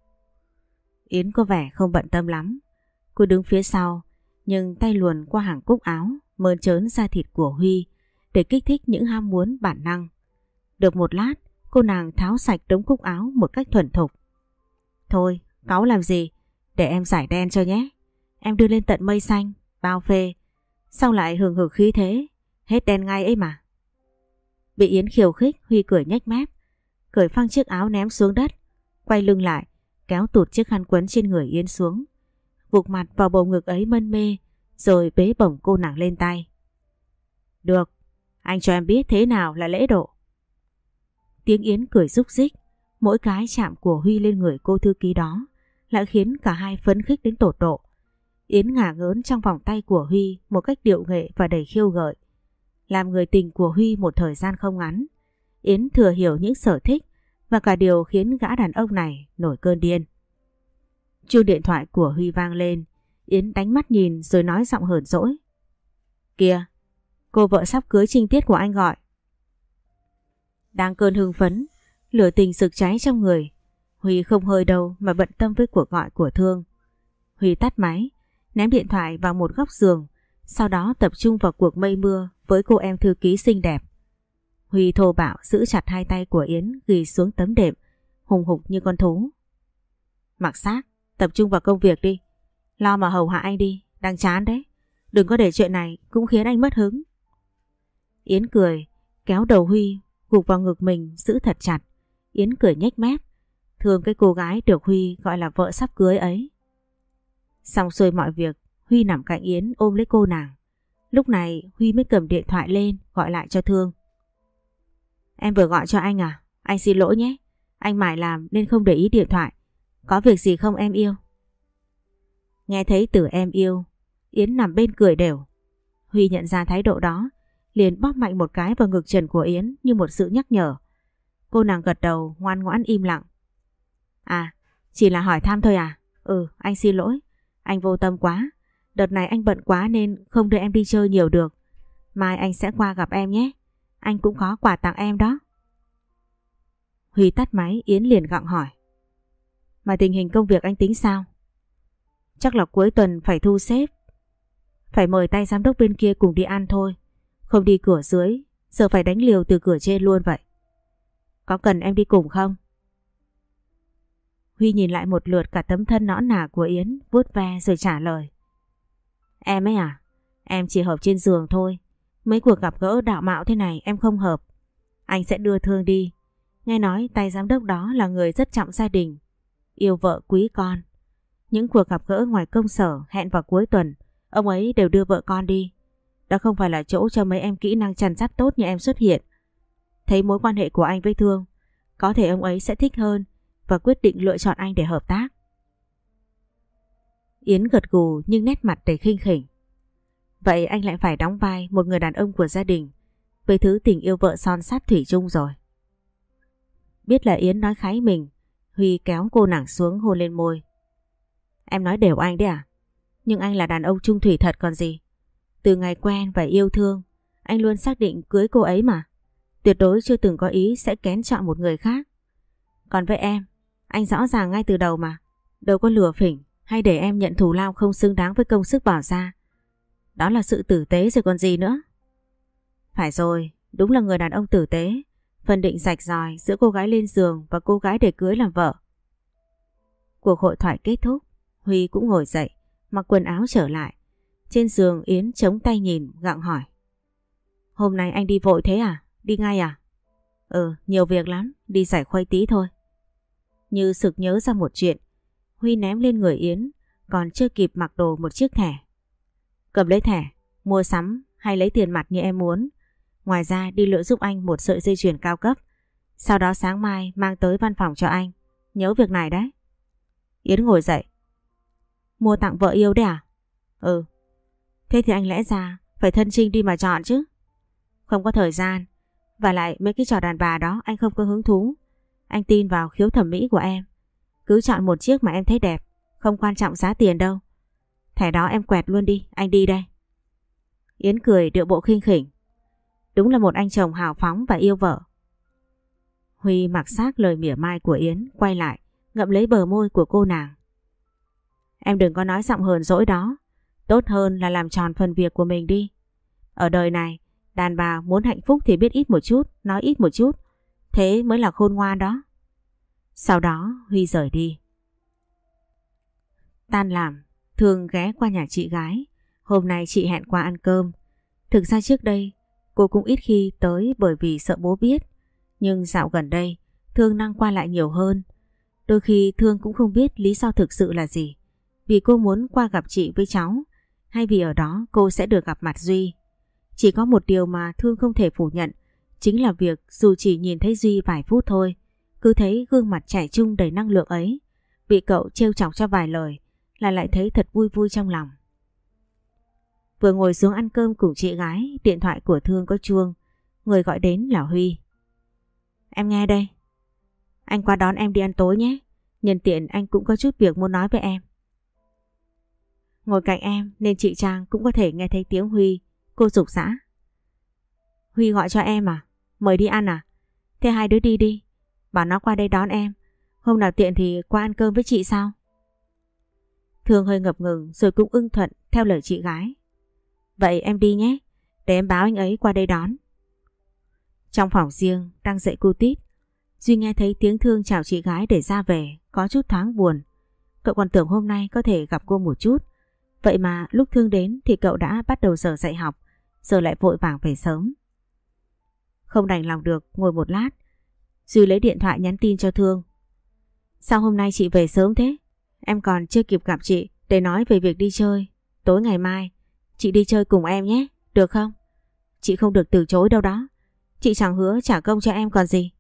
Yến có vẻ không bận tâm lắm. Cô đứng phía sau, nhưng tay luồn qua hàng cúc áo, mơn trớn da thịt của Huy để kích thích những ham muốn bản năng. Được một lát, cô nàng tháo sạch đống cúc áo một cách thuần thục. Thôi, cáu làm gì, để em giải đen cho nhé. Em đưa lên tận mây xanh, bao phê. Xong lại hừng hực khí thế, hết đen ngay ấy mà. Bị Yến khiêu khích, Huy cười nhếch mép, cởi phăng chiếc áo ném xuống đất, quay lưng lại, kéo tụt chiếc khăn quấn trên người Yến xuống, vụt mặt vào bầu ngực ấy mân mê, rồi bế bổng cô nàng lên tay. Được, anh cho em biết thế nào là lễ độ. Tiếng Yến cười rúc rích, mỗi cái chạm của Huy lên người cô thư ký đó lại khiến cả hai phấn khích đến tột độ. Yến ngả ngớn trong vòng tay của Huy một cách điệu nghệ và đầy khiêu gợi. Làm người tình của Huy một thời gian không ngắn, Yến thừa hiểu những sở thích và cả điều khiến gã đàn ông này nổi cơn điên. Chuông điện thoại của Huy vang lên, Yến đánh mắt nhìn rồi nói giọng hờn dỗi. Kìa, cô vợ sắp cưới trinh tiết của anh gọi. Đang cơn hưng phấn, lửa tình rực cháy trong người, Huy không hơi đâu mà bận tâm với cuộc gọi của Thương. Huy tắt máy, ném điện thoại vào một góc giường, sau đó tập trung vào cuộc mây mưa với cô em thư ký xinh đẹp. Huy thô bạo giữ chặt hai tay của Yến ghi xuống tấm đệm, hùng hục như con thú. Mặc xác, tập trung vào công việc đi, lo mà hầu hạ anh đi, đang chán đấy. Đừng có để chuyện này cũng khiến anh mất hứng. Yến cười, kéo đầu Huy gục vào ngực mình giữ thật chặt. Yến cười nhếch mép, thương cái cô gái được Huy gọi là vợ sắp cưới ấy. Xong xuôi mọi việc, Huy nằm cạnh Yến ôm lấy cô nàng. Lúc này Huy mới cầm điện thoại lên gọi lại cho Thương. Em vừa gọi cho anh à? Anh xin lỗi nhé, anh mải làm nên không để ý điện thoại. Có việc gì không em yêu? Nghe thấy từ em yêu, Yến nằm bên cười đều. Huy nhận ra thái độ đó, liền bóp mạnh một cái vào ngực trần của Yến như một sự nhắc nhở. Cô nàng gật đầu ngoan ngoãn im lặng. À, chỉ là hỏi thăm thôi à? Ừ, anh xin lỗi, anh vô tâm quá. Đợt này anh bận quá nên không đưa em đi chơi nhiều được. Mai anh sẽ qua gặp em nhé. Anh cũng có quà tặng em đó. Huy tắt máy, Yến liền gặng hỏi. Mà tình hình công việc anh tính sao? Chắc là cuối tuần phải thu xếp. Phải mời tay giám đốc bên kia cùng đi ăn thôi. Không đi cửa dưới, giờ phải đánh liều từ cửa trên luôn vậy. Có cần em đi cùng không? Huy nhìn lại một lượt cả tấm thân nõn nà của Yến, vuốt ve rồi trả lời. Em ấy à? Em chỉ hợp trên giường thôi. Mấy cuộc gặp gỡ đạo mạo thế này em không hợp. Anh sẽ đưa Thương đi. Nghe nói tay giám đốc đó là người rất trọng gia đình, yêu vợ quý con. Những cuộc gặp gỡ ngoài công sở hẹn vào cuối tuần, ông ấy đều đưa vợ con đi. Đó không phải là chỗ cho mấy em kỹ năng chăn dắt tốt như em xuất hiện. Thấy mối quan hệ của anh với Thương, có thể ông ấy sẽ thích hơn và quyết định lựa chọn anh để hợp tác. Yến gật gù nhưng nét mặt đầy khinh khỉnh. Vậy anh lại phải đóng vai một người đàn ông của gia đình, với thứ tình yêu vợ son sắt thủy chung rồi. Biết là Yến nói kháy mình, Huy kéo cô nàng xuống hôn lên môi. Em nói đều anh đấy à? Nhưng anh là đàn ông chung thủy thật còn gì. Từ ngày quen và yêu thương, anh luôn xác định cưới cô ấy mà. Tuyệt đối chưa từng có ý sẽ kén chọn một người khác. Còn với em, anh rõ ràng ngay từ đầu mà. Đâu có lừa phỉnh hay để em nhận thù lao không xứng đáng với công sức bỏ ra. Đó là sự tử tế rồi còn gì nữa. Phải rồi, đúng là người đàn ông tử tế, phân định rạch ròi giữa cô gái lên giường và cô gái để cưới làm vợ. Cuộc hội thoại kết thúc, Huy cũng ngồi dậy, mặc quần áo trở lại. Trên giường Yến chống tay nhìn, gặng hỏi. Hôm nay anh đi vội thế à? Đi ngay à? Ừ, nhiều việc lắm, đi giải khuây tí thôi. Như sực nhớ ra một chuyện, Huy ném lên người Yến, còn chưa kịp mặc đồ một chiếc thẻ. Cầm lấy thẻ, mua sắm hay lấy tiền mặt như em muốn. Ngoài ra đi lựa giúp anh một sợi dây chuyền cao cấp. Sau đó sáng mai mang tới văn phòng cho anh. Nhớ việc này đấy. Yến ngồi dậy. Mua tặng vợ yêu đấy à? Ừ. Thế thì anh lẽ ra phải thân trinh đi mà chọn chứ. Không có thời gian. Và lại mấy cái trò đàn bà đó anh không có hứng thú. Anh tin vào khiếu thẩm mỹ của em. Cứ chọn một chiếc mà em thấy đẹp. Không quan trọng giá tiền đâu. Thẻ đó em quẹt luôn đi, anh đi đây. Yến cười điệu bộ khinh khỉnh. Đúng là một anh chồng hào phóng và yêu vợ. Huy mặc xác lời mỉa mai của Yến, quay lại, ngậm lấy bờ môi của cô nàng. Em đừng có nói giọng hờn dỗi đó. Tốt hơn là làm tròn phần việc của mình đi. Ở đời này, đàn bà muốn hạnh phúc thì biết ít một chút, nói ít một chút. Thế mới là khôn ngoan đó. Sau đó Huy rời đi. Tan làm, Thương ghé qua nhà chị gái. Hôm nay chị hẹn qua ăn cơm. Thực ra trước đây cô cũng ít khi tới bởi vì sợ bố biết. Nhưng dạo gần đây Thương năng qua lại nhiều hơn. Đôi khi Thương cũng không biết lý do thực sự là gì. Vì cô muốn qua gặp chị với cháu, hay vì ở đó cô sẽ được gặp mặt Duy. Chỉ có một điều mà Thương không thể phủ nhận, chính là việc dù chỉ nhìn thấy Duy vài phút thôi, cứ thấy gương mặt trẻ trung đầy năng lượng ấy, bị cậu trêu chọc cho vài lời là lại thấy thật vui vui trong lòng. Vừa ngồi xuống ăn cơm cùng chị gái, điện thoại của Thương có chuông. Người gọi đến là Huy. Em nghe đây. Anh qua đón em đi ăn tối nhé. Nhân tiện anh cũng có chút việc muốn nói với em. Ngồi cạnh em nên chị Trang cũng có thể nghe thấy tiếng Huy. Cô giục giã. Huy gọi cho em à? Mời đi ăn à? Thế hai đứa đi đi. Bảo nó qua đây đón em. Hôm nào tiện thì qua ăn cơm với chị sao? Thương hơi ngập ngừng rồi cũng ưng thuận theo lời chị gái. Vậy em đi nhé. Để em báo anh ấy qua đây đón. Trong phòng riêng đang dậy cu tít, Duy nghe thấy tiếng Thương chào chị gái để ra về, có chút thoáng buồn. Cậu còn tưởng hôm nay có thể gặp cô một chút. Vậy mà lúc Thương đến thì cậu đã bắt đầu giờ dạy học, giờ lại vội vàng về sớm. Không đành lòng được ngồi một lát, Duy lấy điện thoại nhắn tin cho Thương. Sao hôm nay chị về sớm thế? Em còn chưa kịp gặp chị để nói về việc đi chơi. Tối ngày mai chị đi chơi cùng em nhé, được không? Chị không được từ chối đâu đó. Chị chẳng hứa trả công cho em còn gì.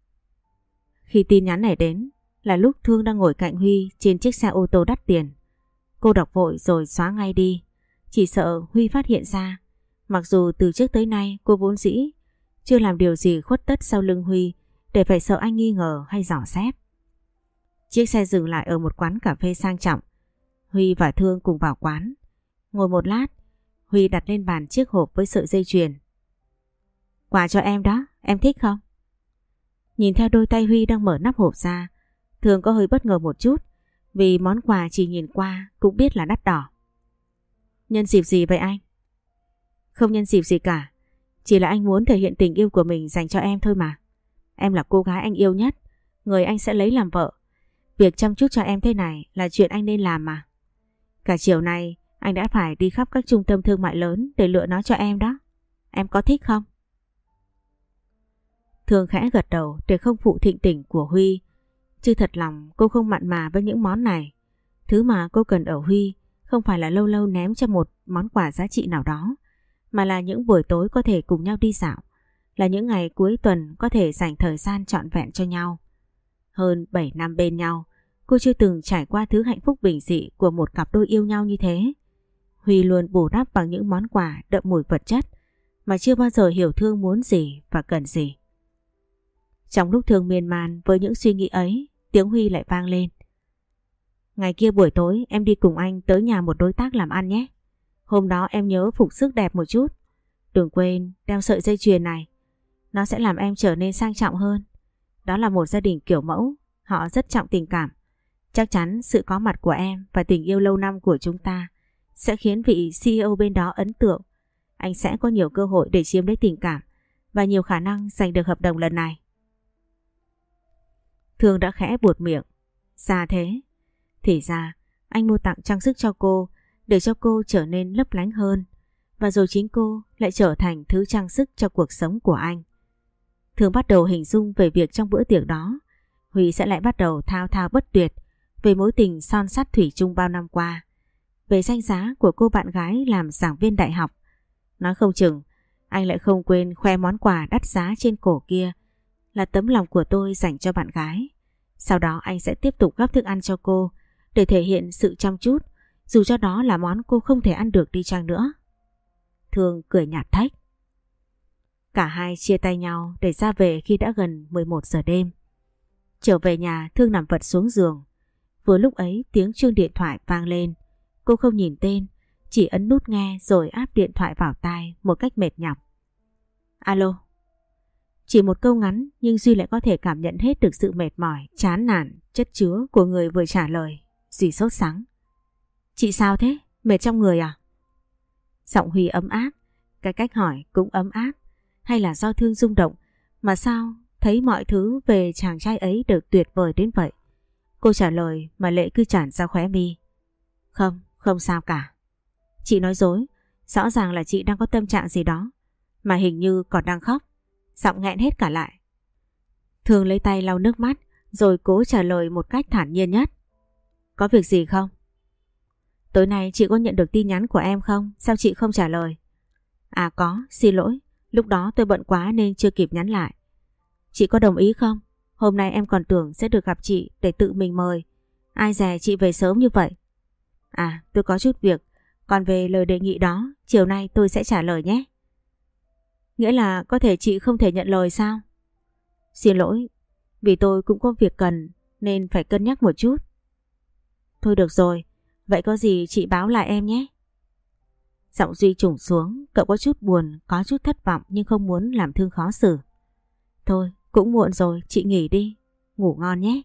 Khi tin nhắn này đến là lúc Thương đang ngồi cạnh Huy trên chiếc xe ô tô đắt tiền. Cô đọc vội rồi xóa ngay đi, chỉ sợ Huy phát hiện ra. Mặc dù từ trước tới nay cô vốn dĩ chưa làm điều gì khuất tất sau lưng Huy để phải sợ anh nghi ngờ hay dò xét. Chiếc xe dừng lại ở một quán cà phê sang trọng. Huy và Thương cùng vào quán. Ngồi một lát, Huy đặt lên bàn chiếc hộp với sợi dây chuyền. Quà cho em đó, em thích không? Nhìn theo đôi tay Huy đang mở nắp hộp ra, Thương có hơi bất ngờ một chút, vì món quà chỉ nhìn qua cũng biết là đắt đỏ. Nhân dịp gì vậy anh? Không nhân dịp gì cả, chỉ là anh muốn thể hiện tình yêu của mình dành cho em thôi mà. Em là cô gái anh yêu nhất, người anh sẽ lấy làm vợ. Việc chăm chút cho em thế này là chuyện anh nên làm mà. Cả chiều nay anh đã phải đi khắp các trung tâm thương mại lớn để lựa nó cho em đó. Em có thích không? Thương khẽ gật đầu để không phụ thịnh tình của Huy. Chứ thật lòng cô không mặn mà với những món này. Thứ mà cô cần ở Huy không phải là lâu lâu ném cho một món quà giá trị nào đó, mà là những buổi tối có thể cùng nhau đi dạo, là những ngày cuối tuần có thể dành thời gian trọn vẹn cho nhau. Hơn 7 năm bên nhau, cô chưa từng trải qua thứ hạnh phúc bình dị của một cặp đôi yêu nhau như thế. Huy luôn bù đắp bằng những món quà đậm mùi vật chất mà chưa bao giờ hiểu Thương muốn gì và cần gì. Trong lúc Thương miên man với những suy nghĩ ấy, tiếng Huy lại vang lên. Ngày kia buổi tối em đi cùng anh tới nhà một đối tác làm ăn nhé. Hôm đó em nhớ phục sức đẹp một chút. Đừng quên đeo sợi dây chuyền này. Nó sẽ làm em trở nên sang trọng hơn. Đó là một gia đình kiểu mẫu, họ rất trọng tình cảm. Chắc chắn sự có mặt của em và tình yêu lâu năm của chúng ta sẽ khiến vị CEO bên đó ấn tượng. Anh sẽ có nhiều cơ hội để chiếm lấy tình cảm và nhiều khả năng giành được hợp đồng lần này. Thương đã khẽ buột miệng. Ra thế. Thì ra anh mua tặng trang sức cho cô để cho cô trở nên lấp lánh hơn, và rồi chính cô lại trở thành thứ trang sức cho cuộc sống của anh. Thương bắt đầu hình dung về việc trong bữa tiệc đó Huy sẽ lại bắt đầu thao thao bất tuyệt về mối tình son sắt thủy chung bao năm qua, về danh giá của cô bạn gái làm giảng viên đại học. Nói không chừng anh lại không quên khoe món quà đắt giá trên cổ kia là tấm lòng của tôi dành cho bạn gái. Sau đó anh sẽ tiếp tục gắp thức ăn cho cô để thể hiện sự chăm chút, dù cho đó là món cô không thể ăn được đi chăng nữa. Thương cười nhạt thách. Cả hai chia tay nhau để ra về khi đã gần 11 giờ đêm. Trở về nhà, Thương nằm vật xuống giường. Vừa lúc ấy tiếng chuông điện thoại vang lên. Cô không nhìn tên, chỉ ấn nút nghe rồi áp điện thoại vào tai một cách mệt nhọc. Alo. Chỉ một câu ngắn nhưng Duy lại có thể cảm nhận hết được sự mệt mỏi, chán nản, chất chứa của người vừa trả lời. Duy sốt sắng. Chị sao thế? Mệt trong người à? Giọng Huy ấm áp, cái cách hỏi cũng ấm áp. Hay là do Thương rung động mà sao thấy mọi thứ về chàng trai ấy đều tuyệt vời đến vậy? Cô trả lời mà lệ cứ tràn ra khóe mi. Không, không sao cả. Chị nói dối, rõ ràng là chị đang có tâm trạng gì đó, mà hình như còn đang khóc. Giọng nghẹn hết cả lại. Thương lấy tay lau nước mắt rồi cố trả lời một cách thản nhiên nhất. Có việc gì không? Tối nay chị có nhận được tin nhắn của em không? Sao chị không trả lời? À có, xin lỗi. Lúc đó tôi bận quá nên chưa kịp nhắn lại. Chị có đồng ý không? Hôm nay em còn tưởng sẽ được gặp chị để tự mình mời. Ai dè chị về sớm như vậy. À, tôi có chút việc. Còn về lời đề nghị đó, chiều nay tôi sẽ trả lời nhé. Nghĩa là có thể chị không thể nhận lời sao? Xin lỗi, vì tôi cũng có việc cần nên phải cân nhắc một chút. Thôi được rồi, vậy có gì chị báo lại em nhé. Giọng Duy trùng xuống, cậu có chút buồn, có chút thất vọng nhưng không muốn làm Thương khó xử. Thôi, cũng muộn rồi, chị nghỉ đi, ngủ ngon nhé.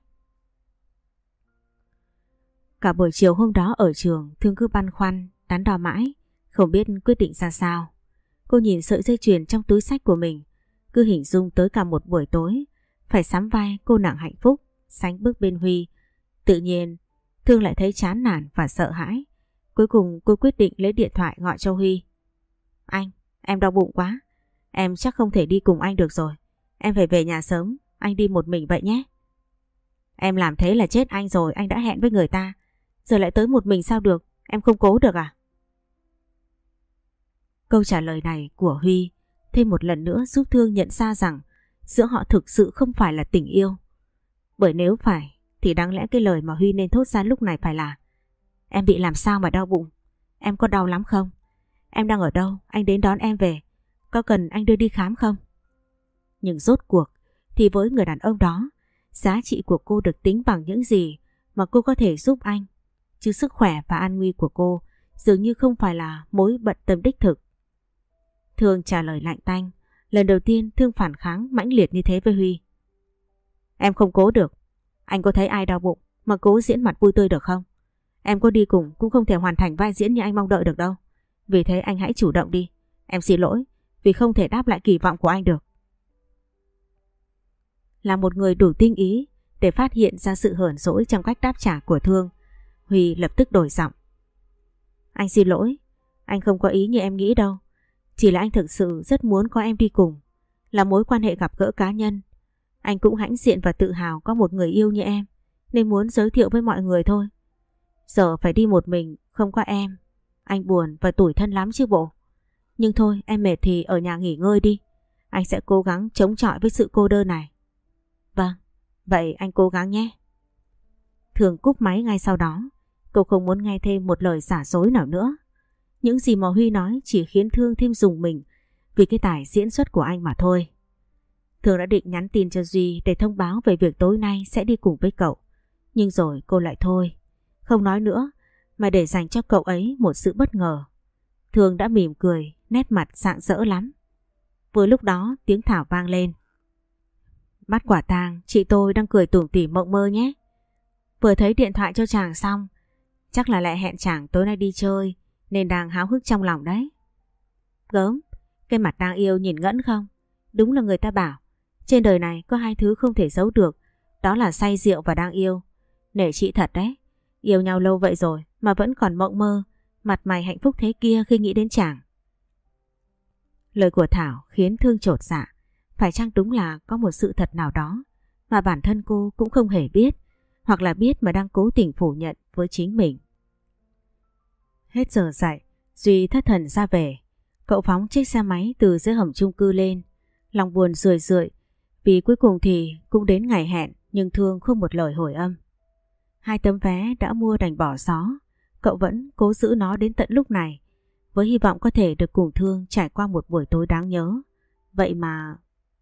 Cả buổi chiều hôm đó ở trường, Thương cứ băn khoăn, đắn đo mãi, không biết quyết định ra sao. Cô nhìn sợi dây chuyền trong túi xách của mình, cứ hình dung tới cả một buổi tối, phải sắm vai cô nàng hạnh phúc, sánh bước bên Huy. Tự nhiên, Thương lại thấy chán nản và sợ hãi. Cuối cùng cô quyết định lấy điện thoại gọi cho Huy. Anh, em đau bụng quá. Em chắc không thể đi cùng anh được rồi. Em phải về nhà sớm, anh đi một mình vậy nhé. Em làm thế là chết anh rồi, anh đã hẹn với người ta. Giờ lại tới một mình sao được, em không cố được à? Câu trả lời này của Huy thêm một lần nữa giúp Thương nhận ra rằng giữa họ thực sự không phải là tình yêu. Bởi nếu phải thì đáng lẽ cái lời mà Huy nên thốt ra lúc này phải là: em bị làm sao mà đau bụng? Em có đau lắm không? Em đang ở đâu? Anh đến đón em về. Có cần anh đưa đi khám không? Nhưng rốt cuộc thì với người đàn ông đó, giá trị của cô được tính bằng những gì mà cô có thể giúp anh, chứ sức khỏe và an nguy của cô dường như không phải là mối bận tâm đích thực. Thương trả lời lạnh tanh. Lần đầu tiên Thương phản kháng mãnh liệt như thế với Huy. Em không cố được. Anh có thấy ai đau bụng mà cố diễn mặt vui tươi được không? Em có đi cùng cũng không thể hoàn thành vai diễn như anh mong đợi được đâu. Vì thế anh hãy chủ động đi. Em xin lỗi vì không thể đáp lại kỳ vọng của anh được. Là một người đủ tinh ý để phát hiện ra sự hờn dỗi trong cách đáp trả của Thương, Huy lập tức đổi giọng. Anh xin lỗi, anh không có ý như em nghĩ đâu. Chỉ là anh thực sự rất muốn có em đi cùng. Là mối quan hệ gặp gỡ cá nhân. Anh cũng hãnh diện và tự hào có một người yêu như em, nên muốn giới thiệu với mọi người thôi. Giờ phải đi một mình, không có em. Anh buồn và tủi thân lắm chứ bộ. Nhưng thôi, em mệt thì ở nhà nghỉ ngơi đi. Anh sẽ cố gắng chống chọi với sự cô đơn này. Vâng, vậy anh cố gắng nhé. Thường cúp máy ngay sau đó. Cô không muốn nghe thêm một lời giả dối nào nữa. Những gì mà Huy nói chỉ khiến Thương thêm rùng mình vì cái tài diễn xuất của anh mà thôi. Thương đã định nhắn tin cho Duy để thông báo về việc tối nay sẽ đi cùng với cậu. Nhưng rồi cô lại thôi, không nói nữa mà để dành cho cậu ấy một sự bất ngờ. Thương đã mỉm cười, nét mặt rạng rỡ lắm. Vừa lúc đó tiếng Thảo vang lên. Bắt quả tang, chị tôi đang cười tủm tỉm mộng mơ nhé. Vừa thấy điện thoại cho chàng xong, chắc là lại hẹn chàng tối nay đi chơi nên đang háo hức trong lòng đấy. Gớm, cái mặt đang yêu nhìn ngẫn không? Đúng là người ta bảo trên đời này có hai thứ không thể giấu được, đó là say rượu và đang yêu. Nể chị thật đấy, yêu nhau lâu vậy rồi mà vẫn còn mộng mơ, mặt mày hạnh phúc thế kia khi nghĩ đến chàng. Lời của Thảo khiến Thương chột dạ. Phải chăng đúng là có một sự thật nào đó mà bản thân cô cũng không hề biết, hoặc là biết mà đang cố tình phủ nhận với chính mình. Hết giờ dạy, Duy thất thần ra về. Cậu phóng chiếc xe máy từ dưới hầm chung cư lên, lòng buồn rười rượi vì cuối cùng thì cũng đến ngày hẹn nhưng Thương không một lời hồi âm. 2 tấm vé đã mua đành bỏ xó, cậu vẫn cố giữ nó đến tận lúc này với hy vọng có thể được cùng Thương trải qua một buổi tối đáng nhớ. Vậy mà...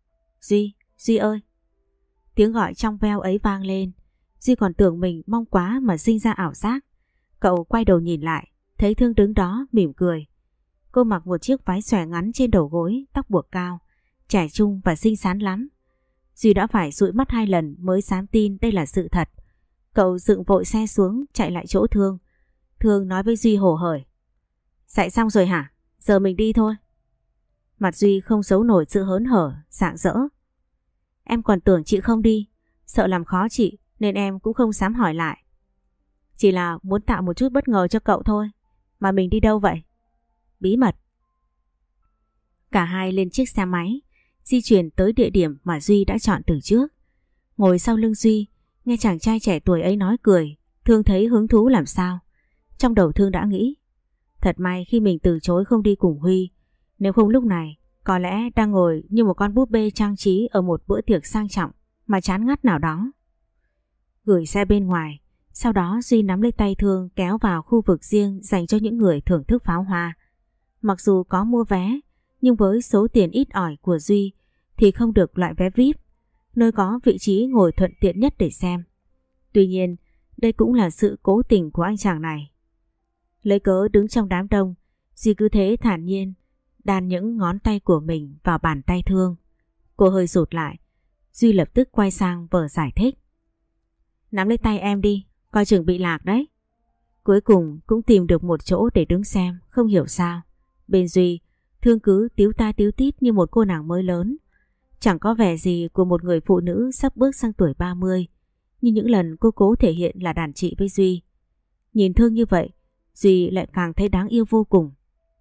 Duy ơi! Tiếng gọi trong veo ấy vang lên. Duy còn tưởng mình mong quá mà sinh ra ảo giác. Cậu quay đầu nhìn lại, thấy Thương đứng đó mỉm cười. Cô mặc một chiếc váy xòe ngắn trên đầu gối, tóc buộc cao, trẻ trung và xinh xắn lắm. Duy đã phải dụi mắt 2 lần mới dám tin đây là sự thật. Cậu dựng vội xe xuống chạy lại chỗ Thương. Thương nói với Duy hổ hởi. Dạy xong rồi hả? Giờ mình đi thôi. Mặt Duy không giấu nổi sự hớn hở, rạng rỡ. Em còn tưởng chị không đi, sợ làm khó chị nên em cũng không dám hỏi lại. Chỉ là muốn tạo một chút bất ngờ cho cậu thôi. Mà mình đi đâu vậy? Bí mật. Cả hai lên chiếc xe máy, di chuyển tới địa điểm mà Duy đã chọn từ trước. Ngồi sau lưng Duy, nghe chàng trai trẻ tuổi ấy nói cười, Thương thấy hứng thú làm sao. Trong đầu Thương đã nghĩ, thật may khi mình từ chối không đi cùng Huy, nếu không lúc này có lẽ đang ngồi như một con búp bê trang trí ở một bữa tiệc sang trọng mà chán ngắt nào đó. Gửi xe bên ngoài, sau đó Duy nắm lấy tay Thương kéo vào khu vực riêng dành cho những người thưởng thức pháo hoa. Mặc dù có mua vé, nhưng với số tiền ít ỏi của Duy thì không được loại vé VIP, nơi có vị trí ngồi thuận tiện nhất để xem. Tuy nhiên, đây cũng là sự cố tình của anh chàng này. Lấy cớ đứng trong đám đông, Duy cứ thế thản nhiên đan những ngón tay của mình vào bàn tay Thương. Cô hơi rụt lại, Duy lập tức quay sang vờ giải thích. Nắm lấy tay em đi, coi chừng bị lạc đấy. Cuối cùng cũng tìm được một chỗ để đứng xem, không hiểu sao. Bên Duy, Thương cứ tíu ta tíu tít như một cô nàng mới lớn. Chẳng có vẻ gì của một người phụ nữ sắp bước sang tuổi 30, như những lần cô cố thể hiện là đàn chị với Duy. Nhìn Thương như vậy, Duy lại càng thấy đáng yêu vô cùng.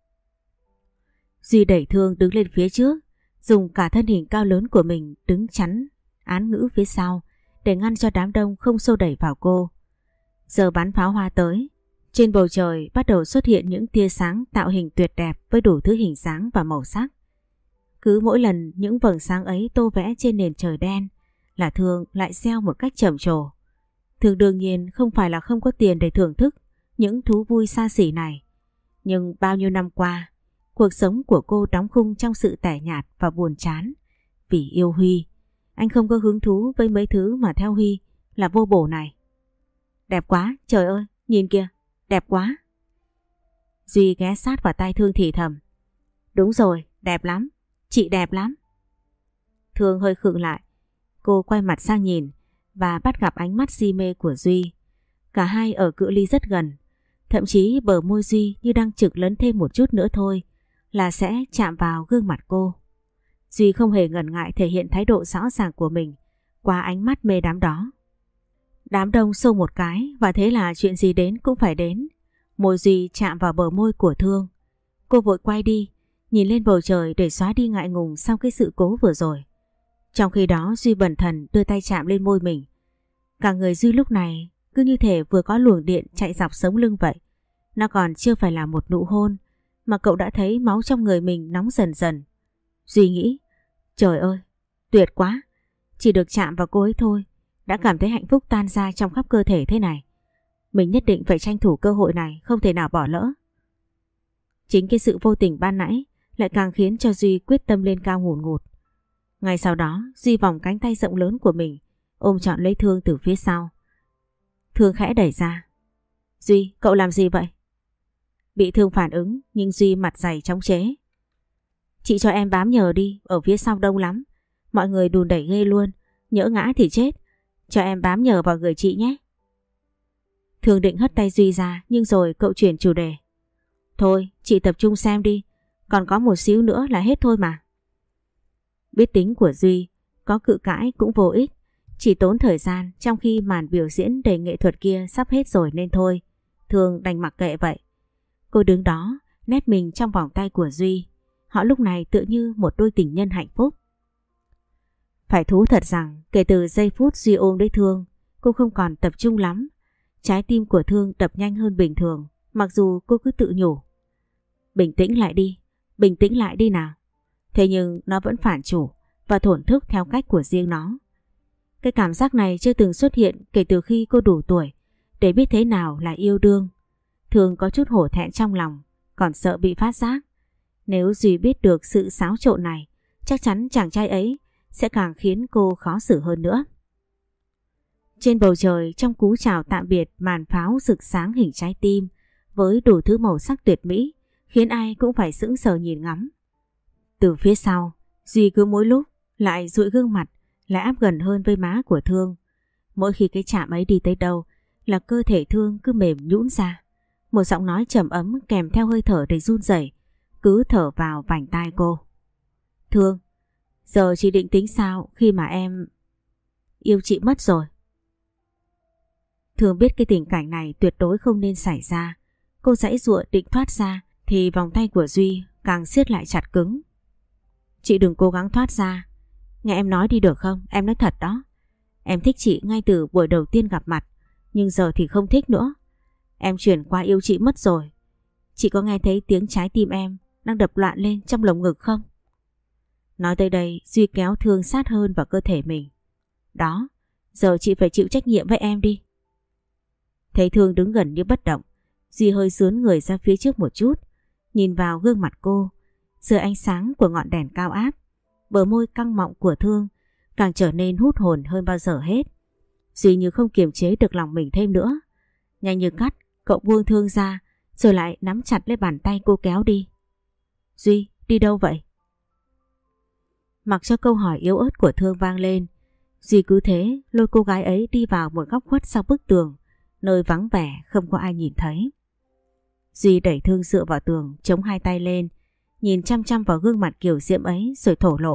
Duy đẩy Thương đứng lên phía trước, dùng cả thân hình cao lớn của mình đứng chắn án ngữ phía sau để ngăn cho đám đông không xô đẩy vào cô. Giờ bắn pháo hoa tới, trên bầu trời bắt đầu xuất hiện những tia sáng tạo hình tuyệt đẹp với đủ thứ hình dáng và màu sắc. Cứ mỗi lần những vầng sáng ấy tô vẽ trên nền trời đen là Thương lại reo một cách trầm trồ. Thương đương nhiên không phải là không có tiền để thưởng thức những thú vui xa xỉ này, nhưng bao nhiêu năm qua, cuộc sống của cô đóng khung trong sự tẻ nhạt và buồn chán. Vì yêu Huy, anh không có hứng thú với mấy thứ mà theo Huy là vô bổ này. Đẹp quá, trời ơi, nhìn kìa, đẹp quá. Duy ghé sát vào tai Thương thì thầm. Đúng rồi, đẹp lắm, chị đẹp lắm. Thương hơi khựng lại, cô quay mặt sang nhìn và bắt gặp ánh mắt si mê của Duy. Cả hai ở cự ly rất gần, thậm chí bờ môi Duy như đang chực lớn thêm một chút nữa thôi là sẽ chạm vào gương mặt cô. Duy không hề ngần ngại thể hiện thái độ rõ ràng của mình qua ánh mắt mê đắm đó. Đám đông xô một cái và thế là chuyện gì đến cũng phải đến. Môi Duy chạm vào bờ môi của Thương. Cô vội quay đi, nhìn lên bầu trời để xóa đi ngại ngùng sau cái sự cố vừa rồi. Trong khi đó Duy bần thần đưa tay chạm lên môi mình. Cả người Duy lúc này cứ như thể vừa có luồng điện chạy dọc sống lưng vậy. Nó còn chưa phải là một nụ hôn mà cậu đã thấy máu trong người mình nóng dần dần. Duy nghĩ, trời ơi, tuyệt quá, chỉ được chạm vào cô ấy thôi đã cảm thấy hạnh phúc tan ra trong khắp cơ thể thế này. Mình nhất định phải tranh thủ cơ hội này, không thể nào bỏ lỡ. Chính cái sự vô tình ban nãy lại càng khiến cho Duy quyết tâm lên cao ngùn ngụt. Ngay sau đó Duy vòng cánh tay rộng lớn của mình ôm trọn lấy Thương từ phía sau. Thương khẽ đẩy ra. Duy, cậu làm gì vậy? Bị Thương phản ứng nhưng Duy mặt dày chống chế. Chị cho em bám nhờ đi, ở phía sau đông lắm. Mọi người đùn đẩy ghê luôn, nhỡ ngã thì chết. Cho em bám nhờ vào người chị nhé. Thương định hất tay Duy ra nhưng rồi cậu chuyển chủ đề. Thôi, chị tập trung xem đi, còn có một xíu nữa là hết thôi mà. Biết tính của Duy, có cự cãi cũng vô ích, chỉ tốn thời gian trong khi màn biểu diễn đầy nghệ thuật kia sắp hết rồi nên thôi. Thương đành mặc kệ vậy. Cô đứng đó, nép mình trong vòng tay của Duy. Họ lúc này tựa như một đôi tình nhân hạnh phúc. Phải thú thật rằng kể từ giây phút Duy ôm lấy Thương, cô không còn tập trung lắm. Trái tim của Thương đập nhanh hơn bình thường, mặc dù cô cứ tự nhủ. Bình tĩnh lại đi nào. Thế nhưng nó vẫn phản chủ và thổn thức theo cách của riêng nó. Cái cảm giác này chưa từng xuất hiện kể từ khi cô đủ tuổi để biết thế nào là yêu đương. Thương có chút hổ thẹn trong lòng, còn sợ bị phát giác. Nếu Duy biết được sự xáo trộn này, chắc chắn chàng trai ấy sẽ càng khiến cô khó xử hơn nữa. Trên bầu trời, trong cú chào tạm biệt, màn pháo rực sáng hình trái tim với đủ thứ màu sắc tuyệt mỹ khiến ai cũng phải sững sờ nhìn ngắm. Từ phía sau, Duy cứ mỗi lúc lại dụi gương mặt, lại áp gần hơn với má của Thương. Mỗi khi cái chạm ấy đi tới đâu là cơ thể Thương cứ mềm nhũn ra. Một giọng nói trầm ấm kèm theo hơi thở đầy run rẩy cứ thở vào vành tai cô. Thương, giờ chị định tính sao khi mà em yêu chị mất rồi? Thương biết cái tình cảnh này tuyệt đối không nên xảy ra. Cô giãy giụa định thoát ra thì vòng tay của Duy càng siết lại chặt cứng. Chị đừng cố gắng thoát ra. Nghe em nói đi được không? Em nói thật đó. Em thích chị ngay từ buổi đầu tiên gặp mặt, nhưng giờ thì không thích nữa. Em chuyển qua yêu chị mất rồi. Chị có nghe thấy tiếng trái tim em đang đập loạn lên trong lồng ngực không? Nói tới đây, Duy kéo Thương sát hơn vào cơ thể mình. Đó, giờ chị phải chịu trách nhiệm với em đi. Thấy Thương đứng gần như bất động, Duy hơi xướn người ra phía trước một chút, nhìn vào gương mặt cô. Dưới ánh sáng của ngọn đèn cao áp, bờ môi căng mọng của Thương càng trở nên hút hồn hơn bao giờ hết. Duy như không kiềm chế được lòng mình thêm nữa. Nhanh như cắt, cậu buông Thương ra rồi lại nắm chặt lấy bàn tay cô kéo đi. Duy, đi đâu vậy? Mặc cho câu hỏi yếu ớt của Thương vang lên, Duy cứ thế lôi cô gái ấy đi vào một góc khuất sau bức tường, nơi vắng vẻ không có ai nhìn thấy. Duy đẩy Thương dựa vào tường, chống hai tay lên, nhìn chăm chăm vào gương mặt kiều diễm ấy rồi thổ lộ.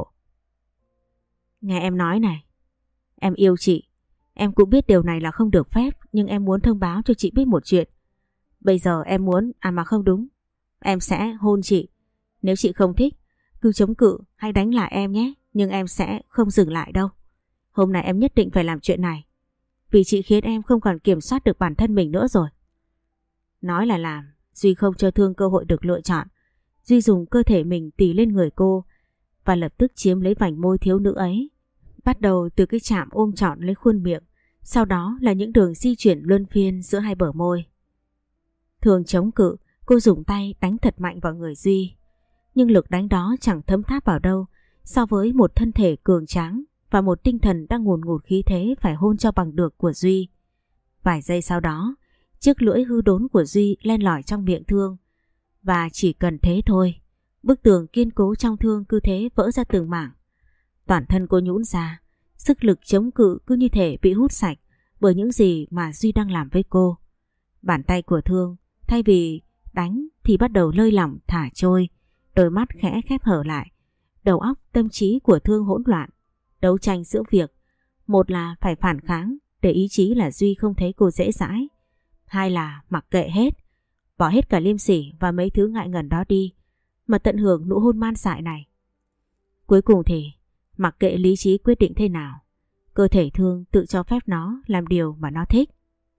Nghe em nói này, em yêu chị. Em cũng biết điều này là không được phép, nhưng em muốn thông báo cho chị biết một chuyện. Bây giờ em muốn, mà không đúng, em sẽ hôn chị. Nếu chị không thích, cứ chống cự hay đánh lại em nhé, nhưng em sẽ không dừng lại đâu. Hôm nay em nhất định phải làm chuyện này, vì chị khiến em không còn kiểm soát được bản thân mình nữa rồi. Nói là làm, Duy không cho Thương cơ hội được lựa chọn. Duy dùng cơ thể mình tì lên người cô và lập tức chiếm lấy vành môi thiếu nữ ấy. Bắt đầu từ cái chạm ôm trọn lấy khuôn miệng, sau đó là những đường di chuyển luân phiên giữa hai bờ môi. Thương chống cự, cô dùng tay đánh thật mạnh vào người Duy. Nhưng lực đánh đó chẳng thấm tháp vào đâu so với một thân thể cường tráng và một tinh thần đang ngùn ngụt khí thế phải hôn cho bằng được của Duy. Vài giây sau đó, chiếc lưỡi hư đốn của Duy len lỏi trong miệng Thương. Và chỉ cần thế thôi, bức tường kiên cố trong Thương cứ thế vỡ ra từng mảng. Toàn thân cô nhũn ra, sức lực chống cự cứ như thể bị hút sạch bởi những gì mà Duy đang làm với cô. Bàn tay của Thương thay vì đánh thì bắt đầu lơi lỏng thả trôi, đôi mắt khẽ khép hở lại. Đầu óc tâm trí của Thương hỗn loạn, đấu tranh giữa việc một là phải phản kháng để ý chí là Duy không thấy cô dễ dãi, hai là mặc kệ hết, bỏ hết cả liêm sỉ và mấy thứ ngại ngần đó đi mà tận hưởng nụ hôn man dại này. Cuối cùng thì mặc kệ lý trí quyết định thế nào, cơ thể Thương tự cho phép nó làm điều mà nó thích.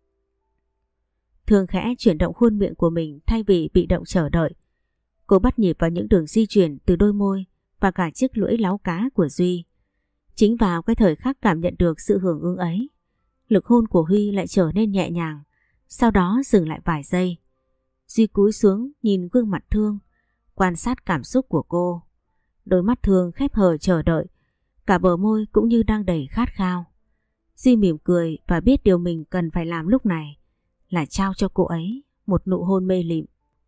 Thương khẽ chuyển động khuôn miệng của mình thay vì bị động chờ đợi. Cô bắt nhịp vào những đường di chuyển từ đôi môi và cả chiếc lưỡi láu cá của Duy. Chính vào cái thời khắc cảm nhận được sự hưởng ứng ấy, lực hôn của Huy lại trở nên nhẹ nhàng, sau đó dừng lại vài giây. Duy cúi xuống nhìn gương mặt Thương. quan sát cảm xúc của cô. Đôi mắt Thương khép hờ chờ đợi, cả bờ môi cũng như đang đầy khát khao. Duy mỉm cười và biết điều mình cần phải làm lúc này là trao cho cô ấy một nụ hôn mê lịm.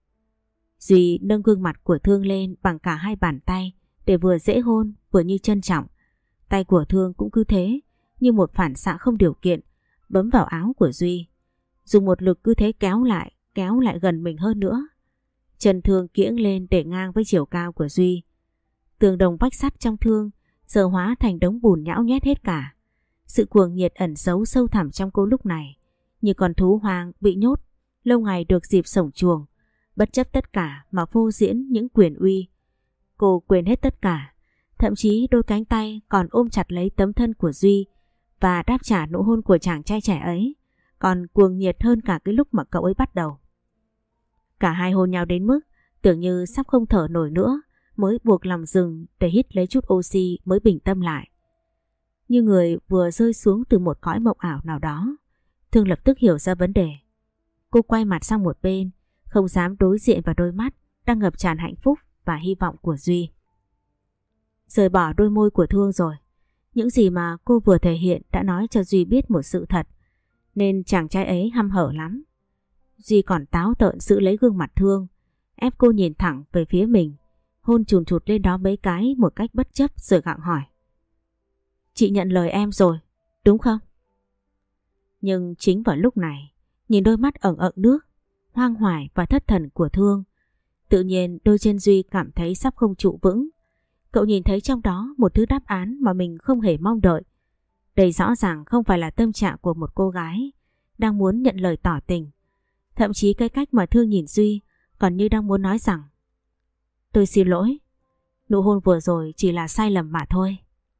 Duy nâng gương mặt của Thương lên bằng cả hai bàn tay để vừa dễ hôn vừa như trân trọng. Tay của Thương cũng cứ thế, như một phản xạ không điều kiện, bấm vào áo của Duy. Dùng một lực cứ thế kéo lại gần mình hơn nữa. Chân Thương kiễng lên để ngang với chiều cao của Duy. Tường đồng vách sắt trong Thương giờ hóa thành đống bùn nhão nhét hết cả. Sự cuồng nhiệt ẩn giấu sâu thẳm trong cô lúc này, như con thú hoang bị nhốt, lâu ngày được dịp sổng chuồng, bất chấp tất cả mà phô diễn những quyền uy. Cô quên hết tất cả, thậm chí đôi cánh tay còn ôm chặt lấy tấm thân của Duy và đáp trả nụ hôn của chàng trai trẻ ấy, còn cuồng nhiệt hơn cả cái lúc mà cậu ấy bắt đầu. Cả hai hôn nhau đến mức tưởng như sắp không thở nổi nữa, mới buộc lòng dừng để hít lấy chút oxy mới bình tâm lại. Như người vừa rơi xuống từ một cõi mộng ảo nào đó, Thương lập tức hiểu ra vấn đề. Cô quay mặt sang một bên, không dám đối diện vào đôi mắt đang ngập tràn hạnh phúc và hy vọng của Duy. Rời bỏ đôi môi của Thương rồi, những gì mà cô vừa thể hiện đã nói cho Duy biết một sự thật, nên chàng trai ấy hăm hở lắm. Duy còn táo tợn giữ lấy gương mặt Thương, ép cô nhìn thẳng về phía mình, hôn chùn chụt lên đó mấy cái một cách bất chấp rồi gặng hỏi. Chị nhận lời em rồi, đúng không? Nhưng chính vào lúc này, nhìn đôi mắt ẩn ẩn nước, hoang hoài và thất thần của Thương, tự nhiên đôi chân Duy cảm thấy sắp không trụ vững. Cậu nhìn thấy trong đó một thứ đáp án mà mình không hề mong đợi. Đây rõ ràng không phải là tâm trạng của một cô gái đang muốn nhận lời tỏ tình. Thậm chí cái cách mà Thương nhìn Duy còn như đang muốn nói rằng: tôi xin lỗi, nụ hôn vừa rồi chỉ là sai lầm mà thôi.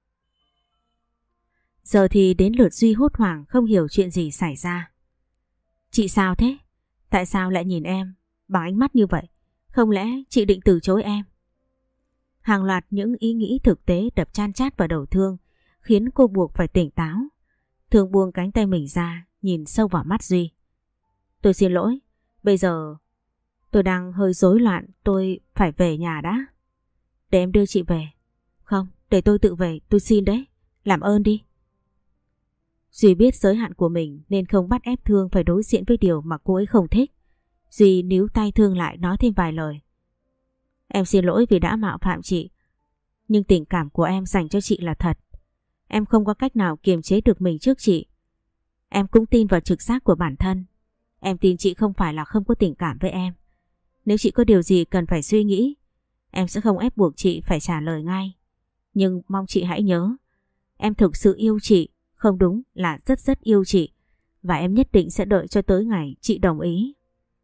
Giờ thì đến lượt Duy hốt hoảng không hiểu chuyện gì xảy ra. Chị sao thế? Tại sao lại nhìn em bằng ánh mắt như vậy? Không lẽ chị định từ chối em? Hàng loạt những ý nghĩ thực tế đập chan chát vào đầu Thương, khiến cô buộc phải tỉnh táo. Thương buông cánh tay mình ra, nhìn sâu vào mắt Duy. Tôi xin lỗi, bây giờ tôi đang hơi rối loạn, tôi phải về nhà đã. Để em đưa chị về. Không, để tôi tự về, tôi xin đấy, làm ơn đi. Duy biết giới hạn của mình nên không bắt ép Thương phải đối diện với điều mà cô ấy không thích. Duy níu tay Thương lại nói thêm vài lời. Em xin lỗi vì đã mạo phạm chị, nhưng tình cảm của em dành cho chị là thật. Em không có cách nào kiềm chế được mình trước chị. Em cũng tin vào trực giác của bản thân. Em tin chị không phải là không có tình cảm với em. Nếu chị có điều gì cần phải suy nghĩ, em sẽ không ép buộc chị phải trả lời ngay. Nhưng mong chị hãy nhớ, em thực sự yêu chị, không đúng là rất rất yêu chị. Và em nhất định sẽ đợi cho tới ngày chị đồng ý.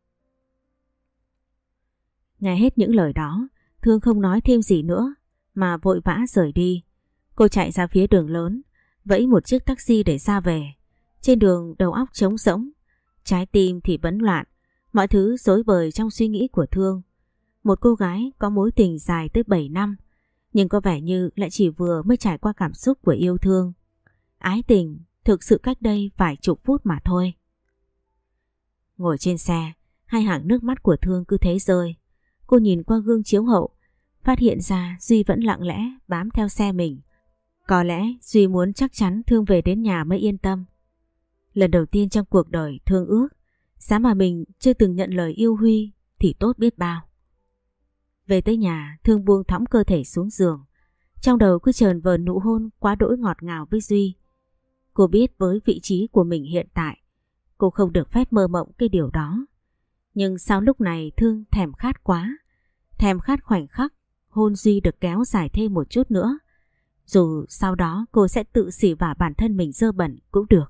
Nghe hết những lời đó, Thương không nói thêm gì nữa mà vội vã rời đi. Cô chạy ra phía đường lớn, vẫy một chiếc taxi để ra về. Trên đường đầu óc trống rỗng, trái tim thì bấn loạn, mọi thứ rối bời trong suy nghĩ của Thương. Một cô gái có mối tình dài tới 7 năm, nhưng có vẻ như lại chỉ vừa mới trải qua cảm xúc của yêu thương. Ái tình thực sự cách đây vài chục phút mà thôi. Ngồi trên xe, hai hàng nước mắt của Thương cứ thế rơi. Cô nhìn qua gương chiếu hậu, phát hiện ra Duy vẫn lặng lẽ bám theo xe mình. Có lẽ Duy muốn chắc chắn Thương về đến nhà mới yên tâm. Lần đầu tiên trong cuộc đời Thương ước, giá mà mình chưa từng nhận lời yêu Huy thì tốt biết bao. Về tới nhà, Thương buông thõng cơ thể xuống giường. Trong đầu cứ chờn vờn nụ hôn quá đỗi ngọt ngào với Duy. Cô biết với vị trí của mình hiện tại, cô không được phép mơ mộng cái điều đó. Nhưng sao lúc này Thương thèm khát quá, thèm khát khoảnh khắc hôn Duy được kéo dài thêm một chút nữa. Dù sau đó cô sẽ tự xỉ vả bản thân mình dơ bẩn cũng được.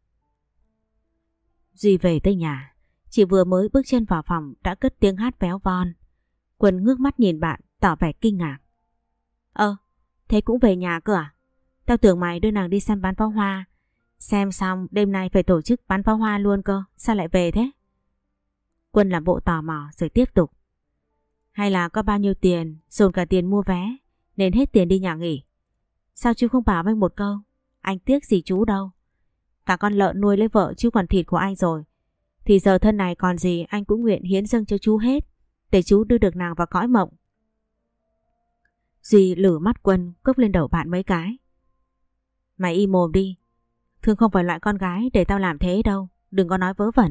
Duy về tới nhà, chỉ vừa mới bước chân vào phòng đã cất tiếng hát véo von. Quân ngước mắt nhìn bạn tỏ vẻ kinh ngạc. Thế cũng về nhà cơ à? Tao tưởng mày đưa nàng đi xem bắn pháo hoa. Xem xong đêm nay phải tổ chức bắn pháo hoa luôn cơ, sao lại về thế? Quân làm bộ tò mò rồi tiếp tục. Hay là có bao nhiêu tiền, dồn cả tiền mua vé, nên hết tiền đi nhà nghỉ. Sao chú không bảo anh một câu? Anh tiếc gì chú đâu. Cả con lợn nuôi lấy vợ chứ còn thịt của anh rồi. Thì giờ thân này còn gì anh cũng nguyện hiến dâng cho chú hết, để chú đưa được nàng vào cõi mộng. Duy lử mắt Quân cốc lên đầu bạn mấy cái. Mày im mồm đi. Thương không phải loại con gái để tao làm thế đâu. Đừng có nói vớ vẩn.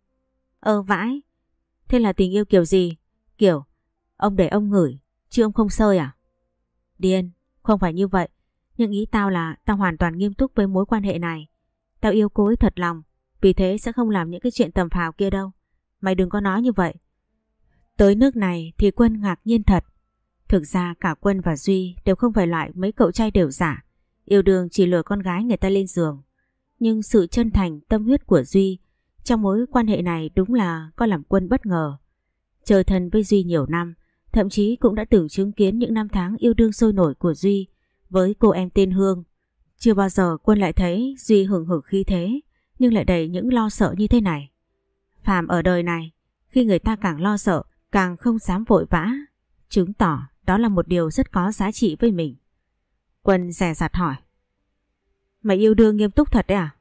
Vãi. Thế là tình yêu kiểu gì? Kiểu ông để ông ngửi chứ ông không sơi à? Điên. Không phải như vậy. Nhưng ý tao là tao hoàn toàn nghiêm túc với mối quan hệ này. Tao yêu cô ấy thật lòng. Vì thế sẽ không làm những cái chuyện tầm phào kia đâu. Mày đừng có nói như vậy. Tới nước này thì Quân ngạc nhiên thật. Thực ra cả Quân và Duy đều không phải loại mấy cậu trai đều giả. Yêu đương chỉ lừa con gái người ta lên giường. Nhưng sự chân thành tâm huyết của Duy trong mối quan hệ này đúng là có làm Quân bất ngờ. Chơi thân với Duy nhiều năm, thậm chí cũng đã từng chứng kiến những năm tháng yêu đương sôi nổi của Duy với cô em tên Hương. Chưa bao giờ Quân lại thấy Duy hừng hực khí thế, nhưng lại đầy những lo sợ như thế này. Phàm ở đời này, khi người ta càng lo sợ, càng không dám vội vã, chứng tỏ đó là một điều rất có giá trị với mình. Quân dè dặt hỏi. Mày yêu đương nghiêm túc thật đấy à?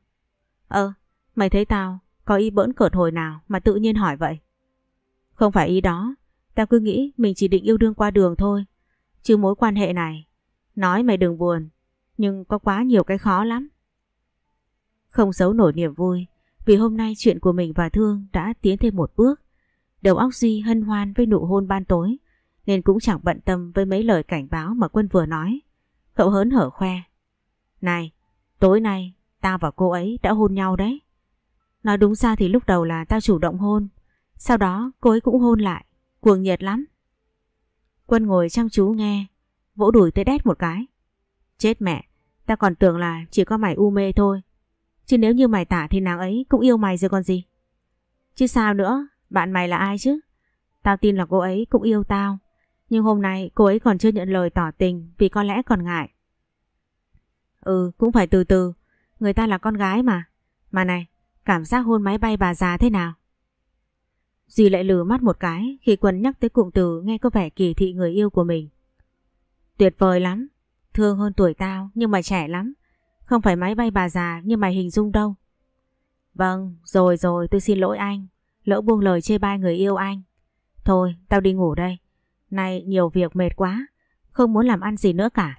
Mày thấy tao có ý bỡn cợt hồi nào mà tự nhiên hỏi vậy? Không phải ý đó, tao cứ nghĩ mình chỉ định yêu đương qua đường thôi. Chứ mối quan hệ này, nói mày đừng buồn, nhưng có quá nhiều cái khó lắm. Không giấu nổi niềm vui, vì hôm nay chuyện của mình và Thương đã tiến thêm một bước. Đầu óc Duy hân hoan với nụ hôn ban tối, nên cũng chẳng bận tâm với mấy lời cảnh báo mà Quân vừa nói. Cậu hớn hở khoe. Này, tối nay tao và cô ấy đã hôn nhau đấy. Nói đúng ra thì lúc đầu là tao chủ động hôn, sau đó cô ấy cũng hôn lại, cuồng nhiệt lắm. Quân ngồi chăm chú nghe, vỗ đùi tới đét một cái. Chết mẹ, tao còn tưởng là chỉ có mày u mê thôi. Chứ nếu như mày tả thì nàng ấy cũng yêu mày rồi còn gì. Chứ sao nữa, bạn mày là ai chứ? Tao tin là cô ấy cũng yêu tao. Nhưng hôm nay cô ấy còn chưa nhận lời tỏ tình vì có lẽ còn ngại. Cũng phải từ từ. Người ta là con gái mà. Mà này, cảm giác hôn máy bay bà già thế nào? Duy lại lừ mắt một cái khi Quân nhắc tới cụm từ nghe có vẻ kỳ thị người yêu của mình. Tuyệt vời lắm. Thương hơn tuổi tao nhưng mà trẻ lắm. Không phải máy bay bà già như mày hình dung đâu. Vâng, rồi tôi xin lỗi anh. Lỡ buông lời chê bai người yêu anh. Thôi, tao đi ngủ đây. Nay nhiều việc mệt quá, không muốn làm ăn gì nữa cả.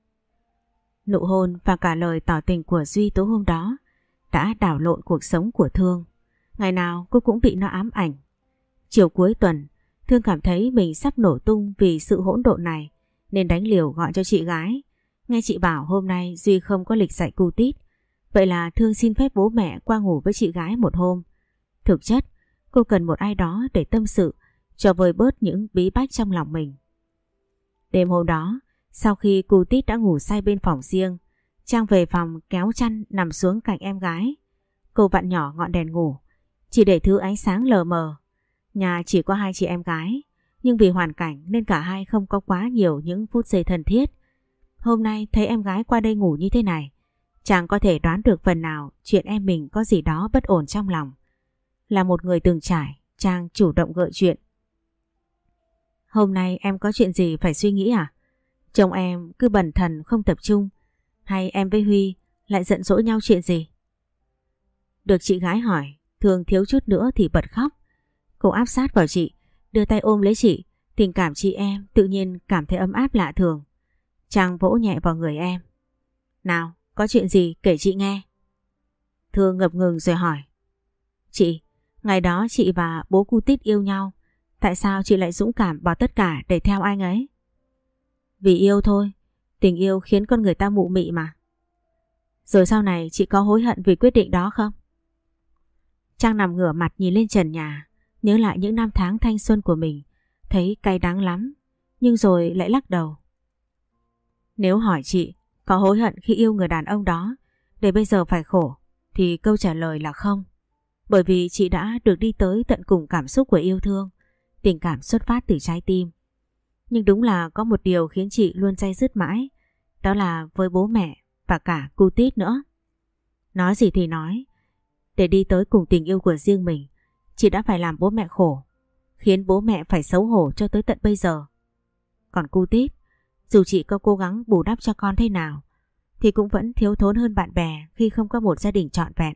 Nụ hôn và cả lời tỏ tình của Duy tối hôm đó đã đảo lộn cuộc sống của Thương. Ngày nào cô cũng bị nó ám ảnh. Chiều cuối tuần, Thương cảm thấy mình sắp nổ tung vì sự hỗn độn này, nên đánh liều gọi cho chị gái. Nghe chị bảo hôm nay Duy không có lịch dạy cu tít, vậy là Thương xin phép bố mẹ qua ngủ với chị gái một hôm. Thực chất, cô cần một ai đó để tâm sự, cho vơi bớt những bí bách trong lòng mình. Đêm hôm đó, sau khi cu tít đã ngủ say bên phòng riêng, Trang về phòng kéo chăn nằm xuống cạnh em gái. Cô vặn nhỏ ngọn đèn ngủ, chỉ để thứ ánh sáng lờ mờ. Nhà chỉ có hai chị em gái, nhưng vì hoàn cảnh nên cả hai không có quá nhiều những phút giây thân thiết. Hôm nay thấy em gái qua đây ngủ như thế này, Trang có thể đoán được phần nào chuyện em mình có gì đó bất ổn trong lòng. Là một người từng trải, Trang chủ động gợi chuyện. Hôm nay em có chuyện gì phải suy nghĩ à? Chồng em cứ bần thần không tập trung, hay em với Huy lại giận dỗi nhau chuyện gì? Được chị gái hỏi, Thương thiếu chút nữa thì bật khóc. Cô áp sát vào chị, đưa tay ôm lấy chị. Tình cảm chị em tự nhiên cảm thấy ấm áp lạ thường. Trang vỗ nhẹ vào người em. Nào, có chuyện gì kể chị nghe. Thương ngập ngừng rồi hỏi. Chị, ngày đó chị và bố cu tít yêu nhau, tại sao chị lại dũng cảm bỏ tất cả để theo anh ấy? Vì yêu thôi, tình yêu khiến con người ta mụ mị mà. Rồi sau này chị có hối hận vì quyết định đó không? Trang nằm ngửa mặt nhìn lên trần nhà, nhớ lại những năm tháng thanh xuân của mình, thấy cay đắng lắm, nhưng rồi lại lắc đầu. Nếu hỏi chị có hối hận khi yêu người đàn ông đó để bây giờ phải khổ, thì câu trả lời là không. Bởi vì chị đã được đi tới tận cùng cảm xúc của yêu thương, tình cảm xuất phát từ trái tim. Nhưng đúng là có một điều khiến chị luôn day dứt mãi, đó là với bố mẹ và cả cu tít nữa. Nói gì thì nói, để đi tới cùng tình yêu của riêng mình, chị đã phải làm bố mẹ khổ, khiến bố mẹ phải xấu hổ cho tới tận bây giờ. Còn cu tít, dù chị có cố gắng bù đắp cho con thế nào, thì cũng vẫn thiếu thốn hơn bạn bè khi không có một gia đình trọn vẹn.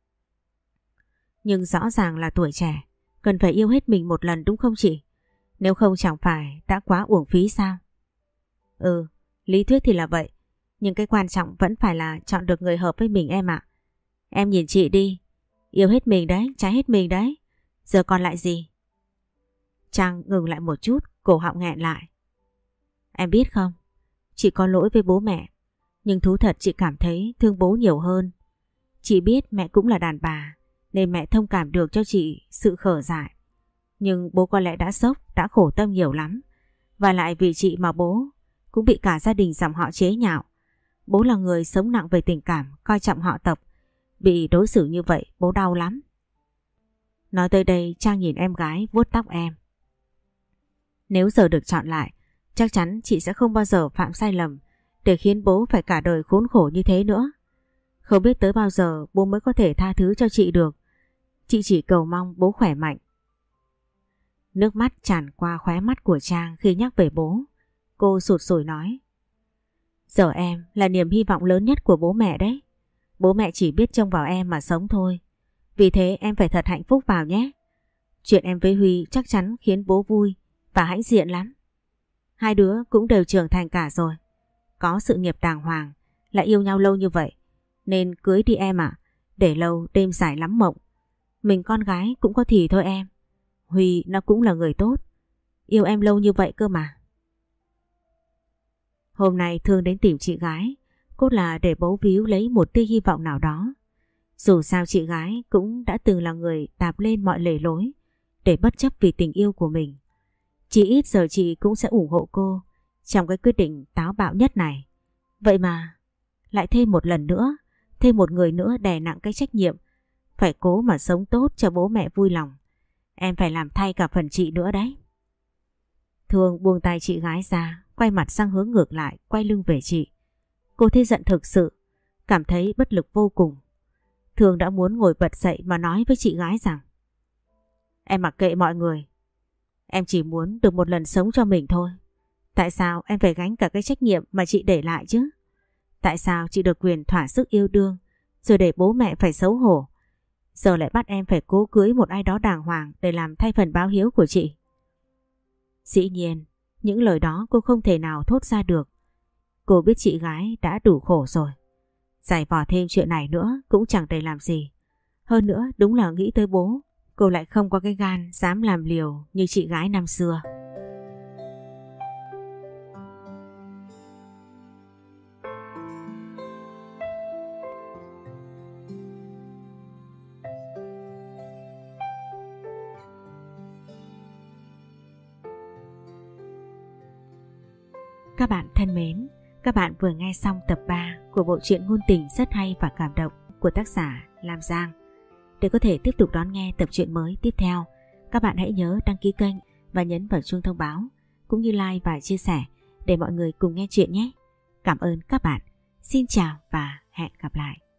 Nhưng rõ ràng là tuổi trẻ, cần phải yêu hết mình một lần đúng không chị? Nếu không chẳng phải đã quá uổng phí sao? Ừ, lý thuyết thì là vậy, nhưng cái quan trọng vẫn phải là chọn được người hợp với mình em ạ. Em nhìn chị đi, yêu hết mình đấy, trái hết mình đấy. Giờ còn lại gì? Trang ngừng lại một chút, cổ họng nghẹn lại. Em biết không, chị có lỗi với bố mẹ, nhưng thú thật chị cảm thấy thương bố nhiều hơn. Chị biết mẹ cũng là đàn bà, nên mẹ thông cảm được cho chị sự khở dại. Nhưng bố có lẽ đã sốc, đã khổ tâm nhiều lắm. Và lại vì chị mà bố cũng bị cả gia đình dòng họ chế nhạo. Bố là người sống nặng về tình cảm, coi trọng họ tộc. Bị đối xử như vậy bố đau lắm. Nói tới đây Trang nhìn em gái vuốt tóc em. Nếu giờ được chọn lại, chắc chắn chị sẽ không bao giờ phạm sai lầm để khiến bố phải cả đời khốn khổ như thế nữa. Không biết tới bao giờ bố mới có thể tha thứ cho chị được. Chị chỉ cầu mong bố khỏe mạnh. Nước mắt tràn qua khóe mắt của Trang khi nhắc về bố. Cô sụt sùi nói. Giờ em là niềm hy vọng lớn nhất của bố mẹ đấy. Bố mẹ chỉ biết trông vào em mà sống thôi. Vì thế em phải thật hạnh phúc vào nhé. Chuyện em với Huy chắc chắn khiến bố vui và hãnh diện lắm. Hai đứa cũng đều trưởng thành cả rồi. Có sự nghiệp đàng hoàng, lại yêu nhau lâu như vậy. Nên cưới đi em ạ. Để lâu đêm dài lắm mộng. Mình con gái cũng có thì thôi em. Huy nó cũng là người tốt. Yêu em lâu như vậy cơ mà. Hôm nay Thương đến tìm chị gái, cốt là để bấu víu lấy một tia hy vọng nào đó. Dù sao chị gái cũng đã từng là người đạp lên mọi lề lối để bất chấp vì tình yêu của mình. Chỉ ít giờ chị cũng sẽ ủng hộ cô trong cái quyết định táo bạo nhất này. Vậy mà lại thêm một lần nữa, thêm một người nữa đè nặng cái trách nhiệm phải cố mà sống tốt cho bố mẹ vui lòng. Em phải làm thay cả phần chị nữa đấy. Thương buông tay chị gái ra, quay mặt sang hướng ngược lại, quay lưng về chị. Cô thấy giận thực sự, cảm thấy bất lực vô cùng. Thương đã muốn ngồi bật dậy mà nói với chị gái rằng em mặc kệ mọi người. Em chỉ muốn được một lần sống cho mình thôi. Tại sao em phải gánh cả cái trách nhiệm mà chị để lại chứ? Tại sao chị được quyền thỏa sức yêu đương rồi để bố mẹ phải xấu hổ? Giờ lại bắt em phải cố cưới một ai đó đàng hoàng để làm thay phần báo hiếu của chị. Dĩ nhiên, những lời đó cô không thể nào thốt ra được. Cô biết chị gái đã đủ khổ rồi. Giày vò thêm chuyện này nữa cũng chẳng để làm gì. Hơn nữa đúng là nghĩ tới bố, cô lại không có cái gan dám làm liều như chị gái năm xưa. Các bạn thân mến, các bạn vừa nghe xong tập 3 của bộ truyện ngôn tình rất hay và cảm động của tác giả Lam Giang. Để có thể tiếp tục đón nghe tập truyện mới tiếp theo, các bạn hãy nhớ đăng ký kênh và nhấn vào chuông thông báo, cũng như like và chia sẻ để mọi người cùng nghe chuyện nhé. Cảm ơn các bạn. Xin chào và hẹn gặp lại.